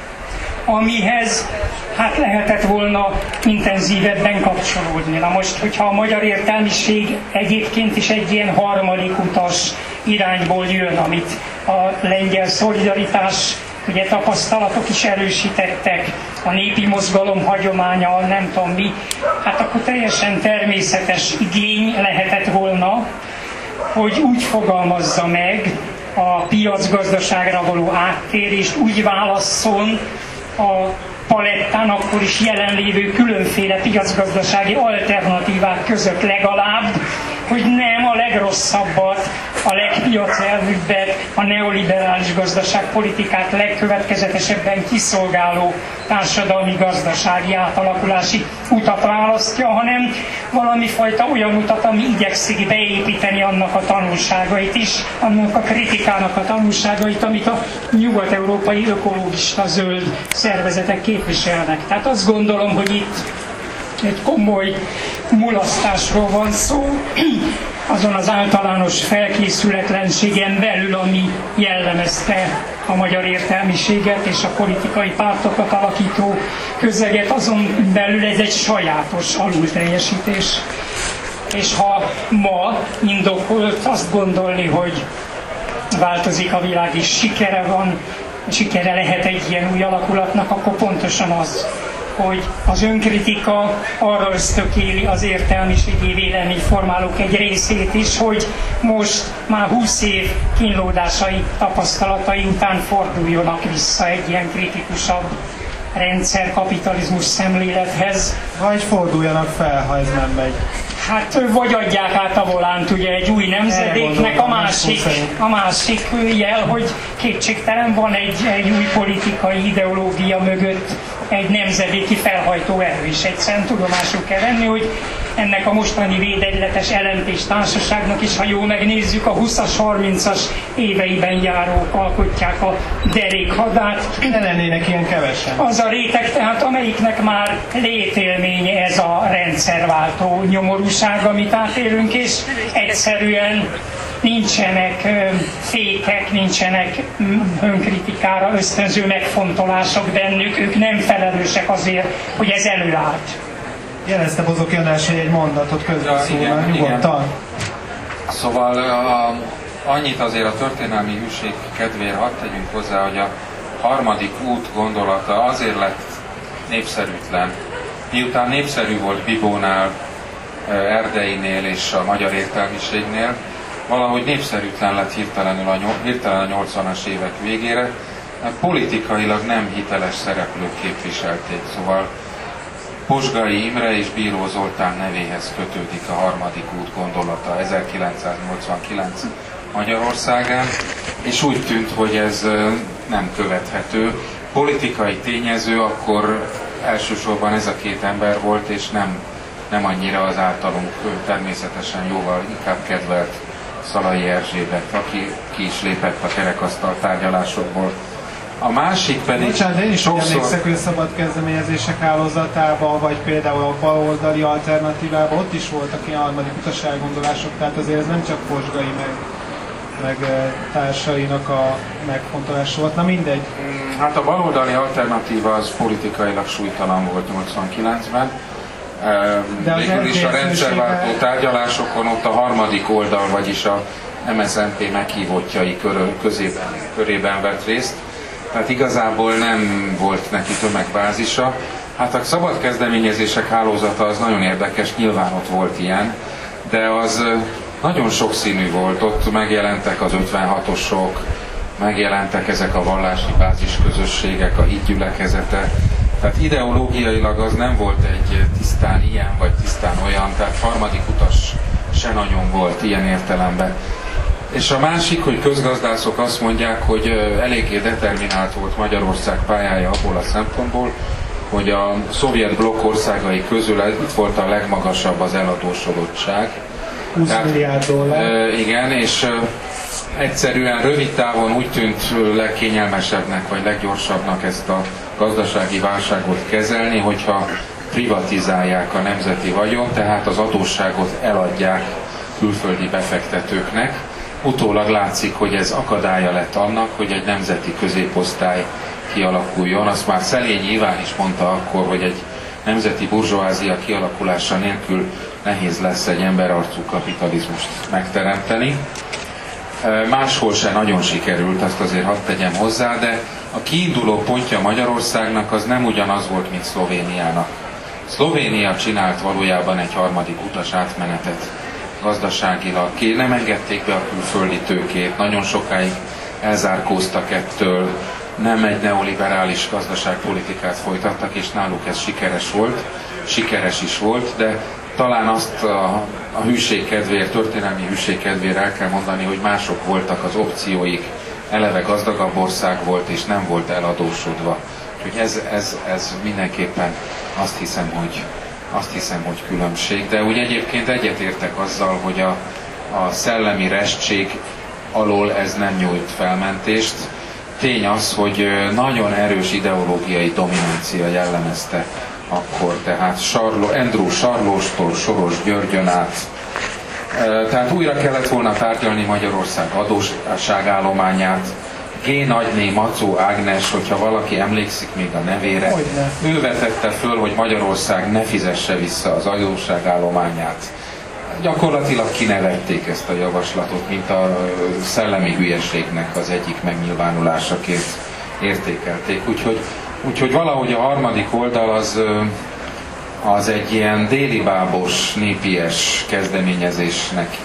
amihez hát lehetett volna intenzívebben kapcsolódni. Na most, hogyha a magyar értelmiség egyébként is egy ilyen harmadik utas irányból jön, amit a lengyel szolidaritás ugye tapasztalatok is erősítettek, a népi mozgalom hagyománya, nem tudom mi, hát akkor teljesen természetes igény lehetett volna, hogy úgy fogalmazza meg a piacgazdaságra való áttérést, úgy válasszon a palettán akkor is jelenlévő különféle piacgazdasági alternatívák között legalább, hogy nem a legrosszabbat, a legpiacelvűbbet, a neoliberális gazdaságpolitikát legkövetkezetesebben kiszolgáló társadalmi gazdasági átalakulási utat választja, hanem valami fajta olyan utat, ami igyekszik beépíteni annak a tanulságait is, annak a kritikának a tanulságait, amit a nyugat-európai ökológista zöld szervezetek képviselnek. Tehát azt gondolom, hogy itt egy komoly mulasztásról van szó, azon az általános felkészületlenségen belül, ami jellemezte a magyar értelmiséget és a politikai pártokat alakító közeget, azon belül ez egy sajátos alulteljesítés. És ha ma indokolt azt gondolni, hogy változik a világ és sikere van, sikere lehet egy ilyen új alakulatnak, akkor pontosan az, hogy az önkritika arra ösztökéli az értelmiségi véleményformálók egy részét is, hogy most már húsz év kínlódásai, tapasztalatai után forduljonak vissza egy ilyen kritikusabb rendszerkapitalizmus szemlélethez. Vagy forduljanak fel, ha ez nem megy. Hát vagy adják át a volánt ugye egy új nemzedéknek, a másik, a másik jel, hogy kétségtelen van egy, egy új politikai ideológia mögött egy nemzedéki felhajtó erő is. Egyszerűen tudomásul kell venni, hogy ennek a mostani védegyletes el em pés társaságnak is, ha jól megnézzük, a húszas, harmincas éveiben járók alkotják a derékhadát. Ne lennének ilyen kevesen. Az a réteg, tehát amelyiknek már létélménye ez a rendszerváltó nyomorúság, amit átélünk, és egyszerűen nincsenek fékek, nincsenek önkritikára ösztönző megfontolások bennük, ők nem felelősek azért, hogy ez előállt. Jelezte Bozok Janás, hogy egy mondatot közbeszólna, nyugodtan. Szóval a, annyit azért a történelmi hűség kedvére hadd tegyünk hozzá, hogy a harmadik út gondolata azért lett népszerűtlen. Miután népszerű volt Bibónál, Erdeinél és a magyar értelmiségnél, valahogy népszerűtlen lett hirtelenül a, hirtelen a nyolcvanas évek végére, mert politikailag nem hiteles szereplők képviselték. Szóval Posgai Imre és Bíró Zoltán nevéhez kötődik a harmadik út gondolata ezerkilencszáznyolcvankilenc Magyarországán, és úgy tűnt, hogy ez nem követhető. Politikai tényező akkor elsősorban ez a két ember volt, és nem, nem annyira az általunk természetesen jóval inkább kedvelt Szalai Erzsébet, aki ki is lépett a kerekasztal tárgyalásokból. A másik pedig... Bocsánat, én is sokszor... emlékszek, hogy a szabad kezdeményezések hálózatában, vagy például a baloldali alternatívában, ott is voltak ilyen harmadik utas elgondolások, tehát azért ez nem csak Posgai meg meg társainak a megfontolása volt. Na mindegy. Hát a baloldali alternatíva az politikailag súlytalan volt nyolcvankilencben. Végül is a rendszerváltó tárgyalásokon ott a harmadik oldal, vagyis a em es zé en pé meghívottjai közében, körében vett részt. Tehát igazából nem volt neki tömegbázisa. Hát a szabad kezdeményezések hálózata az nagyon érdekes, nyilván ott volt ilyen, de az nagyon sokszínű volt. Ott megjelentek az ötvenhatosok, megjelentek ezek a vallási bázisközösségek, a hitgyülekezete. Tehát ideológiailag az nem volt egy tisztán ilyen vagy tisztán olyan, tehát harmadik utas se nagyon volt ilyen értelemben. És a másik, hogy közgazdászok azt mondják, hogy eléggé determinált volt Magyarország pályája abból a szempontból, hogy a szovjet blokk országai közül itt volt a legmagasabb az eladósodottság. húsz milliárd dollár. Igen, és egyszerűen rövid távon úgy tűnt legkényelmesebbnek vagy leggyorsabbnak ezt a gazdasági válságot kezelni, hogyha privatizálják a nemzeti vagyon, tehát az adósságot eladják külföldi befektetőknek. Utólag látszik, hogy ez akadálya lett annak, hogy egy nemzeti középosztály kialakuljon. Azt már Szelényi Iván is mondta akkor, hogy egy nemzeti burzsóázia kialakulása nélkül nehéz lesz egy emberarcú kapitalizmust megteremteni. Máshol se nagyon sikerült, azt azért hadd tegyem hozzá, de a kiinduló pontja Magyarországnak az nem ugyanaz volt, mint Szlovéniának. Szlovénia csinált valójában egy harmadik utas átmenetet gazdaságilag. Ki nem engedték be a külföldi tőkét, nagyon sokáig elzárkóztak ettől, nem egy neoliberális gazdaságpolitikát folytattak, és náluk ez sikeres volt, sikeres is volt, de talán azt a, a hűség kedvéért, történelmi hűség kedvéért el kell mondani, hogy mások voltak az opcióik, eleve gazdagabb ország volt, és nem volt eladósodva. Úgyhogy ez, ez, ez mindenképpen azt hiszem, hogy, azt hiszem, hogy különbség. De úgy egyébként egyetértek azzal, hogy a, a szellemi restség alól ez nem nyújt felmentést. Tény az, hogy nagyon erős ideológiai dominancia jellemezte akkor, tehát Sarló, Endró Sarlóstól Soros Györgyön át. Tehát újra kellett volna tárgyalni Magyarország adósságállományát. G. Nagyné Macó Ágnes, hogyha valaki emlékszik még a nevére, Hogyne. ő vetette föl, hogy Magyarország ne fizesse vissza az adósságállományát. Gyakorlatilag kinevették ezt a javaslatot, mint a szellemi hülyeségnek az egyik megnyilvánulásaként értékelték. Úgyhogy, úgyhogy valahogy a harmadik oldal az, az egy ilyen délibábos, népies kezdeményezésnek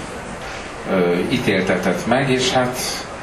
ítéltetett meg, és hát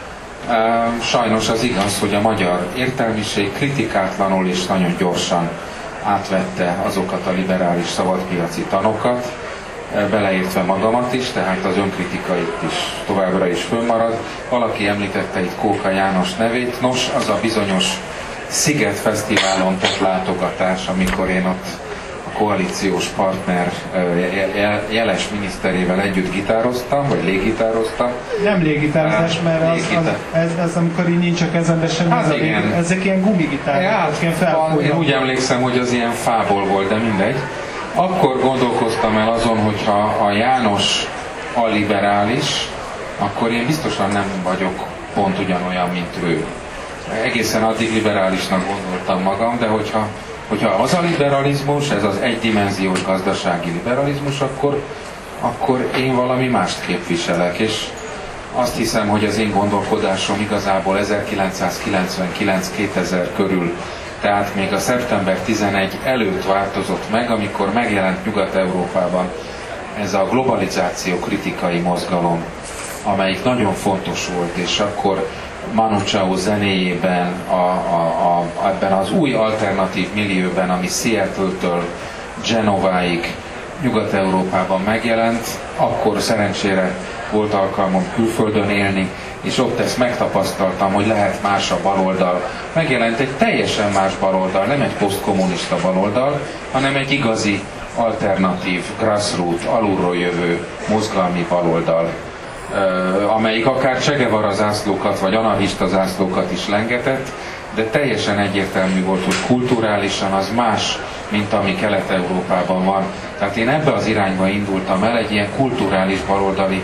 sajnos az igaz, hogy a magyar értelmiség kritikátlanul és nagyon gyorsan átvette azokat a liberális szabadpiaci tanokat, beleértve magamat is, tehát az önkritika itt is továbbra is fönnmarad. Valaki említette itt Kóka János nevét. Nos, az a bizonyos Sziget Fesztiválon tett látogatás, amikor én ott a koalíciós partner jeles miniszterével együtt gitároztam, vagy légitároztam. Nem légitározás, mert az, az, ez, ez amikor így nincs a kezembe semmi, hát ez ezek ilyen gumigitárok. Hát, én úgy emlékszem, hogy az ilyen fából volt, de mindegy. Akkor gondolkoztam el azon, hogyha a János a liberális, akkor én biztosan nem vagyok pont ugyanolyan, mint ő. Egészen addig liberálisnak gondoltam magam, de hogyha, hogyha az a liberalizmus, ez az egydimenziós gazdasági liberalizmus, akkor, akkor én valami mást képviselek, és azt hiszem, hogy az én gondolkodásom igazából ezerkilencszázkilencvenkilenc kétezer körül, tehát még a szeptember tizenegy előtt változott meg, amikor megjelent Nyugat-Európában ez a globalizáció kritikai mozgalom, amelyik nagyon fontos volt, és akkor Manu Chao zenéjében, a, a, a, ebben az új alternatív millióben, ami Seattle-től Genováig Nyugat-Európában megjelent, akkor szerencsére volt alkalmam külföldön élni, és ott ezt megtapasztaltam, hogy lehet más a baloldal. Megjelent egy teljesen más baloldal, nem egy posztkommunista baloldal, hanem egy igazi, alternatív, grassroot, alulról jövő mozgalmi baloldal, amelyik akár Che Guevara zászlókat, vagy anarchista zászlókat is lengetett, de teljesen egyértelmű volt, hogy kulturálisan az más, mint ami Kelet-Európában van. Tehát én ebbe az irányba indultam el, egy ilyen kulturális baloldali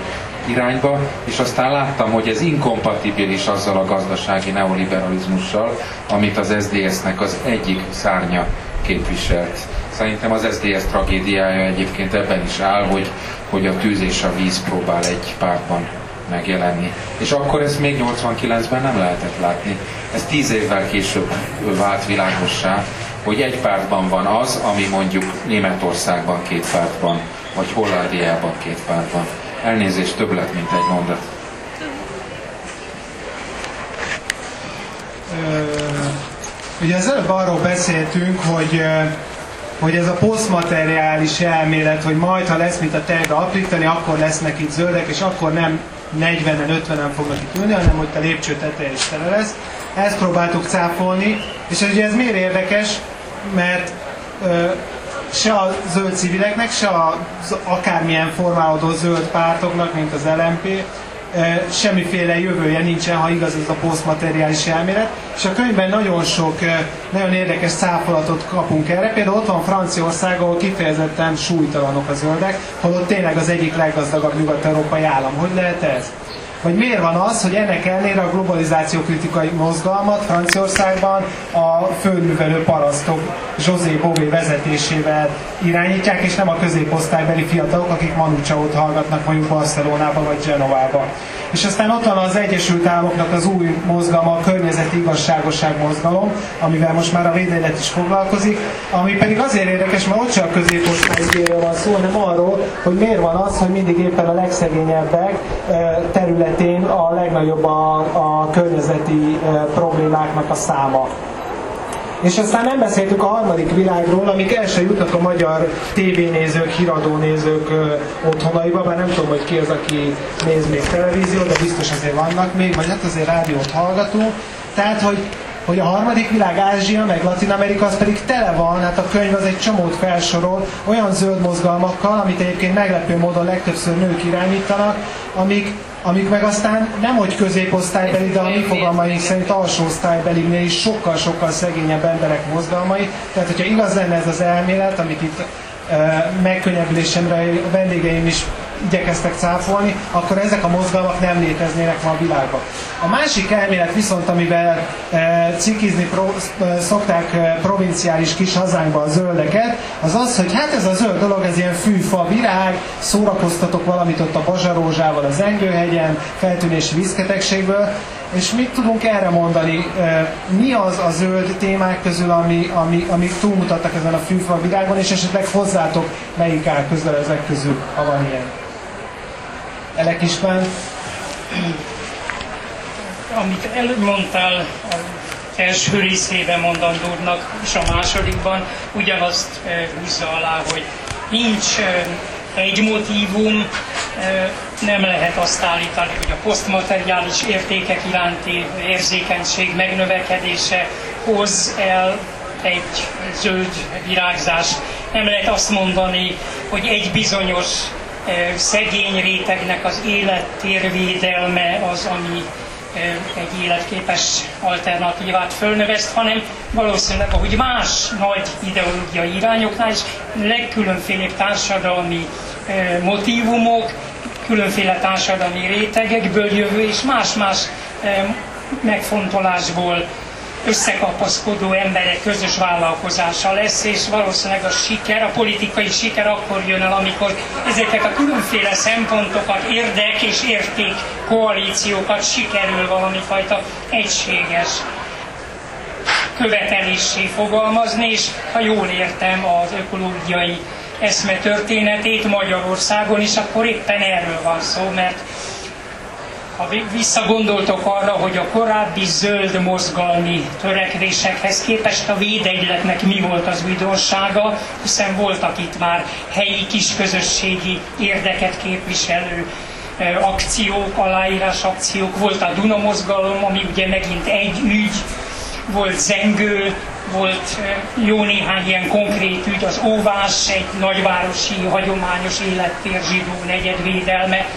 irányba, és aztán láttam, hogy ez inkompatibilis azzal a gazdasági neoliberalizmussal, amit az es zé dé es-nek az egyik szárnya képviselt. Szerintem az es zé dé es tragédiája egyébként ebben is áll, hogy, hogy a tűz és a víz próbál egy pártban megjelenni. És akkor ezt még nyolcvankilencben nem lehetett látni. Ez tíz évvel később vált világossá, hogy egy pártban van az, ami mondjuk Németországban két pártban, vagy Hollandiában két pártban. Elnézést, több lett, mint egy mondat. Ugye az előbb arról beszéltünk, hogy, hogy ez a posztmateriális elmélet, hogy majd, ha lesz mit a tervre aprítani, akkor lesznek itt zöldek, és akkor nem negyvenen, ötvenen fognak itt ülni, hanem hogy a lépcső teteje is tele lesz. Ezt próbáltuk cáfolni, és ugye ez miért érdekes, mert ö, se a zöld civileknek, se az akármilyen formálódó zöld pártoknak, mint az el em pé, semmiféle jövője nincsen, ha igaz ez a posztmateriális elmélet. És a könyvben nagyon sok, nagyon érdekes cáfolatot kapunk erre. Például ott van Franciaország, ahol kifejezetten súlytalanok a zöldek, holott tényleg az egyik leggazdagabb nyugat-európai állam. Hogy lehet ez? Vagy miért van az, hogy ennek ellenére a globalizáció kritikai mozgalmat Franciaországban a földművelő parasztok José Bové vezetésével irányítják, és nem a középosztálybeli fiatalok, akik Manu Chao-t hallgatnak mondjuk Barcelonába vagy Genovába. És aztán ott van az Egyesült Államoknak az új mozgalma, a környezeti igazságosság mozgalom, amivel most már a védegylet is foglalkozik, ami pedig azért érdekes, mert ott sem a középosztálybéről van szó, hanem arról, hogy miért van az, hogy mindig éppen a legszegényebbek területén a legnagyobb a, a környezeti problémáknak a száma. És aztán nem beszéltük a harmadik világról, amik el sem jutnak a magyar tévénézők, híradónézők otthonaiba, bár nem tudom, hogy ki az, aki néz még televíziót, de biztos azért vannak még, vagy hát azért rádiót hallgatunk. Tehát, hogy, hogy a harmadik világ, Ázsia, meg Latin-Amerika, az pedig tele van, hát a könyv az egy csomót felsorol, olyan zöld mozgalmakkal, amit egyébként meglepő módon legtöbbször nők irányítanak, amik amik meg aztán nem hogy középosztálybeli, de a mi fogalmaink szerint alsó osztálybeliknél is sokkal-sokkal szegényebb emberek mozgalmai. Tehát, hogyha igaz lenne ez az elmélet, amit itt e, megkönnyebbülésemre a vendégeim is igyekeztek cáfolni, akkor ezek a mozgalmak nem léteznének ma a világban. A másik elmélet viszont, amivel e, cikizni pro, e, szokták e, provinciális kis hazánkban a zöldeket, az az, hogy hát ez a zöld dolog, ez ilyen fűfa virág, szórakoztatok valamit ott a Bazsarózsával az Engőhegyen, feltűnési vízketegségből, és mit tudunk erre mondani? E, mi az a zöld témák közül, ami, ami, amik túlmutattak ezen a fűfa virágon, és esetleg hozzátok melyik áll közel ezek közül, ha van ilyen? Elek István? Amit elmondtál az első részében mondandódnak, és a másodikban ugyanazt húzza alá, hogy nincs egy motívum, nem lehet azt állítani, hogy a posztmateriális értékek iránti érzékenység megnövekedése hoz el egy zöld virágzást. Nem lehet azt mondani, hogy egy bizonyos szegény rétegnek az élettérvédelme az, ami egy életképes alternatívát fölnöveszt, hanem valószínűleg, ahogy más nagy ideológiai irányoknál is legkülönfélebb társadalmi motívumok, különféle társadalmi rétegekből jövő és más-más megfontolásból összekapaszkodó emberek közös vállalkozása lesz, és valószínűleg a siker, a politikai siker akkor jön el, amikor ezeket a különféle szempontokat, érdek és érték koalíciókat sikerül valami fajta egységes követeléssé fogalmazni, és ha jól értem az ökológiai eszme történetét Magyarországon is, akkor éppen erről van szó, mert ha visszagondoltok arra, hogy a korábbi zöld mozgalmi törekvésekhez képest a védegyletnek mi volt az újdonsága, hiszen voltak itt már helyi kisközösségi érdeket képviselő akciók, aláírás akciók, volt a Duna mozgalom, ami ugye megint egy ügy, volt zengő, volt jó néhány ilyen konkrét ügy, az óvás, egy nagyvárosi, hagyományos élettér zsidó negyedvédelme.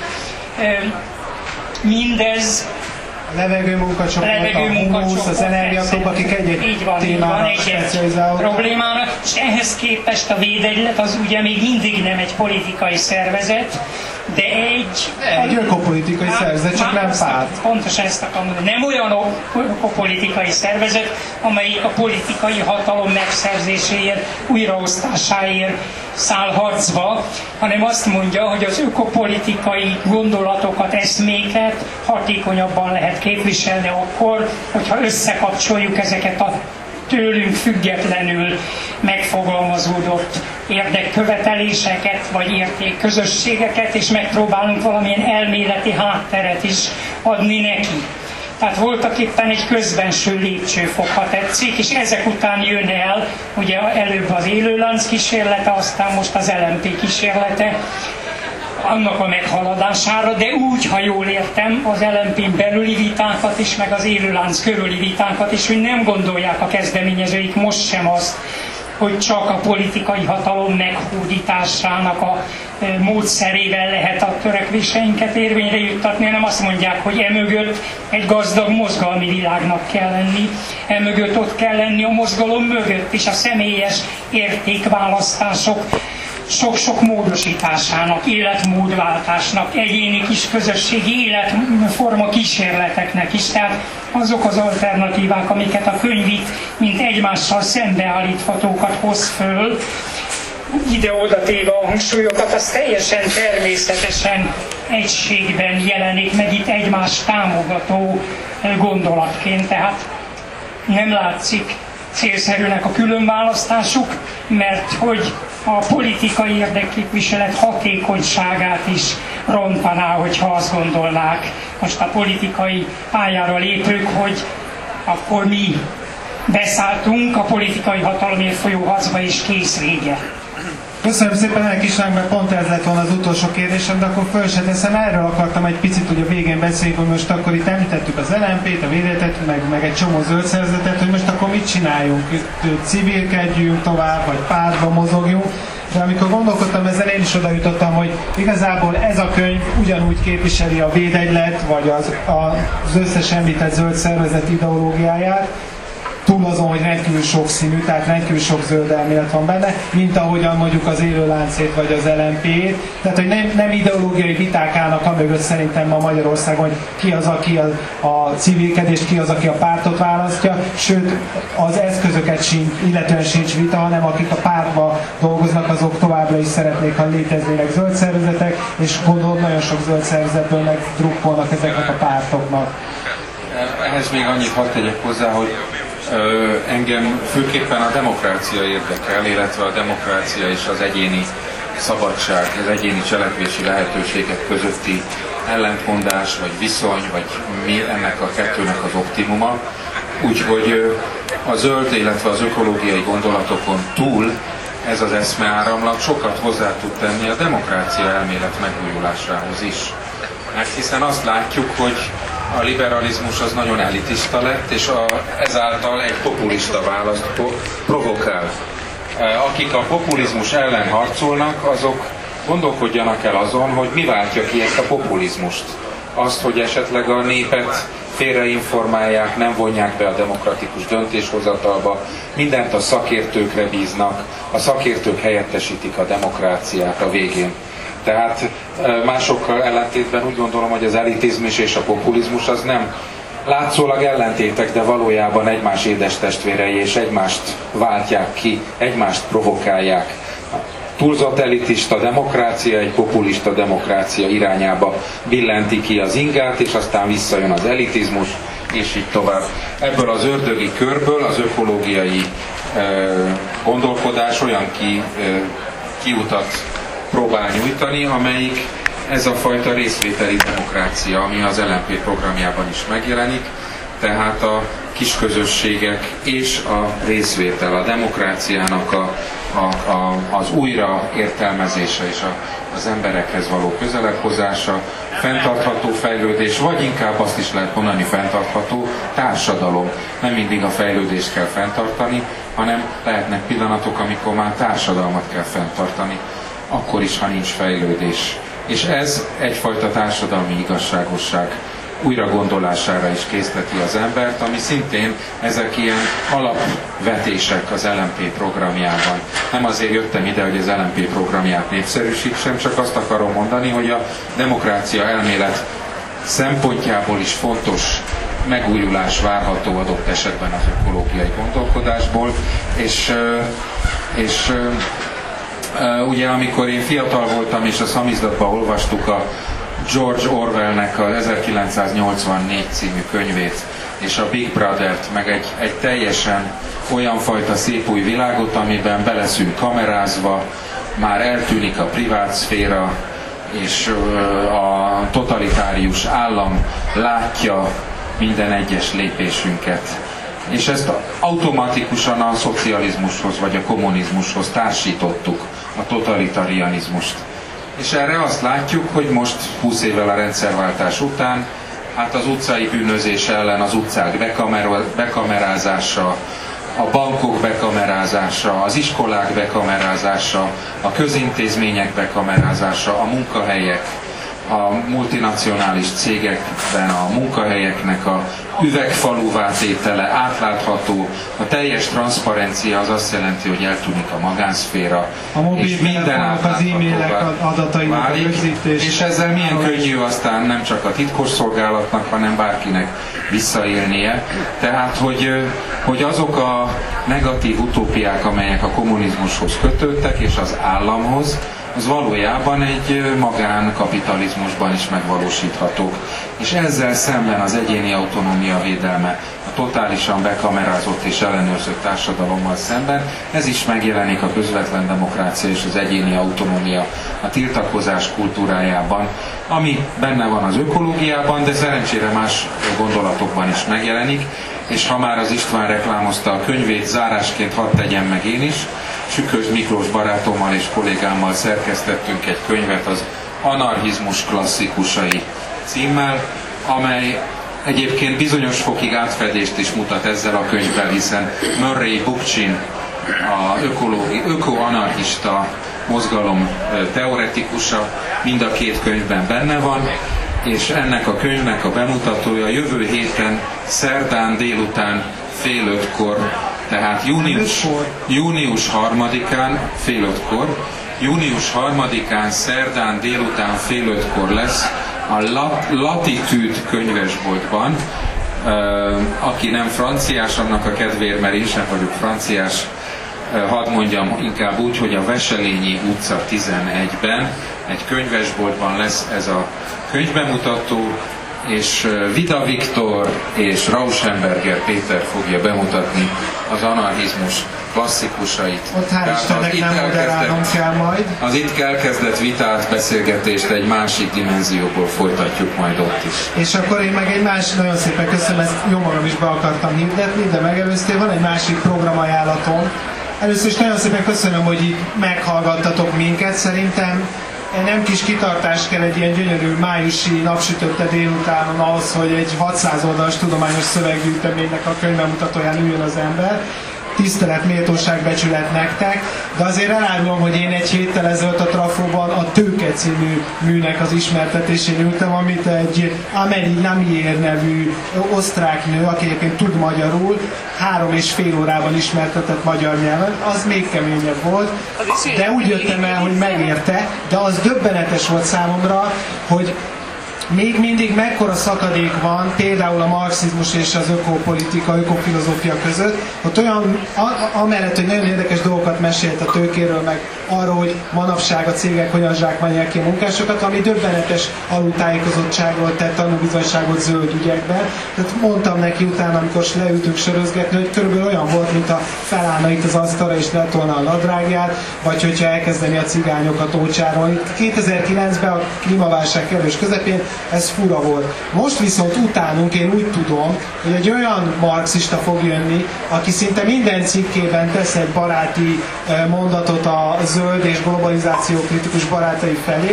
Mindez a levegőmunkacsoport, a húsz, az energiaklub, akik egy-egy témára specializálódnak. Problémának, és ehhez képest a védegylet az ugye még mindig nem egy politikai szervezet, de egy egy... Egy ökopolitikai szervezet, csak nem párt. Pontosan ezt akarom mondani. Nem olyan ökopolitikai szervezet, amelyik a politikai hatalom megszerzéséért, újraosztásáért száll harcba, hanem azt mondja, hogy az ökopolitikai gondolatokat, eszméket hatékonyabban lehet képviselni akkor, hogyha összekapcsoljuk ezeket a tőlünk függetlenül megfogalmazódott érdekköveteléseket, vagy értékközösségeket, és megpróbálunk valamilyen elméleti hátteret is adni neki. Tehát voltak éppen egy közbenső lépcsőfok, ha tetszik, és ezek után jön el, ugye előbb az élőlánc kísérlete, aztán most az el em pé kísérlete, annak a meghaladására, de úgy, ha jól értem, az el em pén belüli vitákat is, meg az élőlánc körüli vitákat is, hogy nem gondolják a kezdeményezőik most sem azt, hogy csak a politikai hatalom meghódításának a módszerével lehet a törekvéseinket érvényre juttatni, hanem azt mondják, hogy emögött egy gazdag mozgalmi világnak kell lenni, emögött ott kell lenni a mozgalom mögött is a személyes értékválasztások sok-sok módosításának, életmódváltásnak, egyéni kis közösségi életforma kísérleteknek is. Tehát azok az alternatívák, amiket a könyv itt, mint egymással szembeállíthatókat hoz föl, ide-oda téve a hangsúlyokat, az teljesen természetesen egységben jelenik meg itt egymás támogató gondolatként. Tehát nem látszik célszerűnek a különválasztásuk, mert hogy a politikai érdekképviselet hatékonyságát is rontaná, hogyha azt gondolnák most a politikai pályára lépők, hogy akkor mi beszálltunk a politikai hatalomért folyó harcba, és kész, vége. Köszönöm szépen, ennek is mert pont ez lett volna az utolsó kérdésem, de akkor föl se teszem. Erről akartam egy picit ugye a végén beszélni, hogy most akkor itt említettük az el em pét, a védetet, meg, meg egy csomó zöld szervezetet, hogy most akkor mit csináljunk? Civilkedjünk tovább, vagy pártba mozogjunk. De amikor gondolkodtam ezzel, én is oda jutottam, hogy igazából ez a könyv ugyanúgy képviseli a védegylet, vagy az, az összes említett zöld szervezet ideológiáját, túl azon, hogy rendkívül sokszínű, tehát rendkívül sok zöld elmélet van benne, mint ahogyan mondjuk az élőláncét vagy az el em pét. Tehát, hogy nem, nem ideológiai viták állnak amögött szerintem ma Magyarországon, hogy ki az, aki a, a civilkedést, ki az, aki a pártot választja, sőt az eszközöket sincs, illetően sincs vita, hanem akik a pártban dolgoznak, azok továbbra is szeretnék, ha léteznének zöld szervezetek, és gondolom nagyon sok zöld szervezetből meg drukkolnak ezeknek a pártoknak. Ehhez még annyit hadd tegyek hozzá, hogy Ö, engem főképpen a demokrácia érdekel, illetve a demokrácia és az egyéni szabadság, az egyéni cselekvési lehetőségek közötti ellentmondás, vagy viszony, vagy mi ennek a kettőnek az optimuma. Úgyhogy a zöld, illetve az ökológiai gondolatokon túl ez az eszmeáramlat sokat hozzá tud tenni a demokrácia elmélet megújulásához is. Mert hiszen azt látjuk, hogy a liberalizmus az nagyon elitista lett, és a, ezáltal egy populista választ provokál. Akik a populizmus ellen harcolnak, azok gondolkodjanak el azon, hogy mi váltja ki ezt a populizmust. Azt, hogy esetleg a népet félreinformálják, nem vonják be a demokratikus döntéshozatalba, mindent a szakértőkre bíznak, a szakértők helyettesítik a demokráciát a végén. Tehát másokkal ellentétben úgy gondolom, hogy az elitizmus és a populizmus az nem látszólag ellentétek, de valójában egymás édestestvérei, és egymást váltják ki, egymást provokálják. Túlzott elitista demokrácia egy populista demokrácia irányába billenti ki az ingát, és aztán visszajön az elitizmus, és így tovább. Ebből az ördögi körből az ökológiai gondolkodás olyan ki, kiutat próbál nyújtani, amelyik ez a fajta részvételi demokrácia, ami az el em pé programjában is megjelenik, tehát a kisközösségek és a részvétel, a demokráciának a, a, a, az újra értelmezése és a, az emberekhez való közelebb hozása, fenntartható fejlődés, vagy inkább azt is lehet mondani, fenntartható társadalom. Nem mindig a fejlődést kell fenntartani, hanem lehetnek pillanatok, amikor már társadalmat kell fenntartani, akkor is, ha nincs fejlődés. És ez egyfajta társadalmi igazságosság újra gondolására is készteti az embert, ami szintén ezek ilyen alapvetések az el em pé programjában. Nem azért jöttem ide, hogy az el em pé programját népszerűsítsem, csak azt akarom mondani, hogy a demokrácia elmélet szempontjából is fontos megújulás várható adott esetben az ökológiai gondolkodásból, és, és ugye amikor én fiatal voltam és a szamizdatban olvastuk a George Orwellnek az ezerkilencszáznyolcvannégy című könyvét, és a Big Brothert, meg egy, egy teljesen olyan fajta szép új világot, amiben be leszünk kamerázva, már eltűnik a privát szféra, és a totalitárius állam látja minden egyes lépésünket. És ezt automatikusan a szocializmushoz vagy a kommunizmushoz társítottuk, a totalitarianizmust. És erre azt látjuk, hogy most húsz évvel a rendszerváltás után, hát az utcai bűnözés ellen az utcák bekamerázása, a bankok bekamerázása, az iskolák bekamerázása, a közintézmények bekamerázása, a munkahelyek, a multinacionális cégekben a munkahelyeknek a üvegfaluvá tétele, átlátható, a teljes transzparencia az azt jelenti, hogy eltűnik a magánszféra, a és minden az e-mailek adatainak a rögzítés. És ezzel milyen könnyű aztán nem csak a titkosszolgálatnak, hanem bárkinek visszaélnie. Tehát, hogy, hogy azok a negatív utópiák, amelyek a kommunizmushoz kötődtek, és az államhoz, az valójában egy magánkapitalizmusban is megvalósíthatók. És ezzel szemben az egyéni autonómia védelme, a totálisan bekamerázott és ellenőrzött társadalommal szemben, ez is megjelenik a közvetlen demokrácia és az egyéni autonómia a tiltakozás kultúrájában, ami benne van az ökológiában, de szerencsére más gondolatokban is megjelenik, és ha már az István reklámozta a könyvét, zárásként hadd tegyem meg én is, Sükös Miklós barátommal és kollégámmal szerkesztettünk egy könyvet az Anarchizmus klasszikusai címmel, amely egyébként bizonyos fokig átfedést is mutat ezzel a könyvvel, hiszen Murray Bookchin, a ökológi, ökoanarchista mozgalom teoretikusa, mind a két könyvben benne van, és ennek a könyvnek a bemutatója jövő héten, szerdán délután fél ötkor, tehát június, június harmadikán fél ötkor, június harmadikán szerdán délután fél ötkor lesz a Latitude könyvesboltban. Aki nem franciás, annak a kedvéért, mert én sem vagyok franciás, hadd mondjam inkább úgy, hogy a Veselényi utca tizenegyben egy könyvesboltban lesz ez a könyvbemutató, és Vida Viktor és Rauschenberger Péter fogja bemutatni az anarchizmus klasszikusait. Ott hál' Istennek nem moderálnom kell majd. Az itt elkezdett vitát, beszélgetést egy másik dimenzióból folytatjuk majd ott is. És akkor én meg egy másik, nagyon szépen köszönöm, ezt jó magam is be akartam hirdetni, de megelőztél, van egy másik programajánlatom. Először is nagyon szépen köszönöm, hogy itt meghallgattatok minket, szerintem nem kis kitartás kell egy ilyen gyönyörű májusi napsütötte délutánon ahhoz, hogy egy hatszáz oldalas tudományos szöveggyűjteménynek a könyvbemutatóján üljön az ember. Tisztelet, méltóság, becsület nektek, de azért elárulom, hogy én egy héttel ezelőtt a Trafóban a Tőke című műnek az ismertetésén ültem, amit egy Amélie Lamier nevű osztrák nő, aki egyébként tud magyarul, három és fél órában ismertetett magyar nyelven, az még keményebb volt, de úgy jöttem el, hogy megérte, de az döbbenetes volt számomra, hogy még mindig mekkora szakadék van például a marxizmus és az ökopolitika, ökofilozófia között, hogy olyan, a, amellett, hogy nagyon érdekes dolgokat mesélt a tőkéről, meg arról, hogy manapság a cégek hogyan zsákmányolják ki a munkásokat, ami döbbenetes alultájékozottságról tett tanúbizonyságot zöld ügyekben. Tehát mondtam neki utána, amikor leültünk sörözgetni, hogy körülbelül olyan volt, mint a felállna itt az asztalra és letolna a nadrágját, vagy hogyha elkezdeni a cigányokat ócsárolni. kétezer-kilencben a klímaválság kellős közepén ez fura volt. Most viszont utánunk én úgy tudom, hogy egy olyan marxista fog jönni, aki szinte minden cikkében tesz egy baráti mondatot a zöld és globalizáció kritikus barátai felé,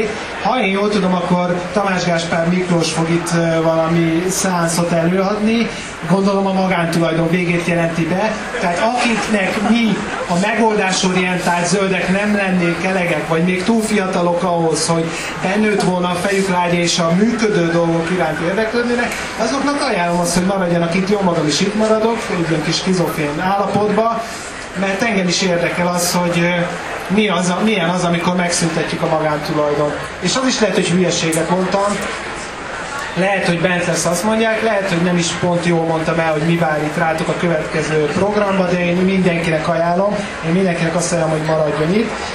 Ha én jól tudom, akkor Tamás Gáspár Miklós fog itt valami szeánszot előadni, gondolom a magántulajdon végét jelenti be, tehát akiknek mi a megoldásorientált zöldek nem lennék elegek, vagy még túl fiatalok ahhoz, hogy bennőtt volna a fejük lágya és a működő dolgok iránt érdeklődnének, azoknak ajánlom azt, hogy maradjanak itt, jó magam is itt maradok, egy ilyen kis skizofrén állapotban, mert engem is érdekel az, hogy mi az, milyen az, amikor megszüntetjük a magántulajdon. És az is lehet, hogy hülyeséget mondtam, lehet, hogy bent lesz, azt mondják, lehet, hogy nem is pont jól mondtam el, hogy mi vár itt rátok a következő programba, de én mindenkinek ajánlom, én mindenkinek azt ajánlom, hogy maradjon itt.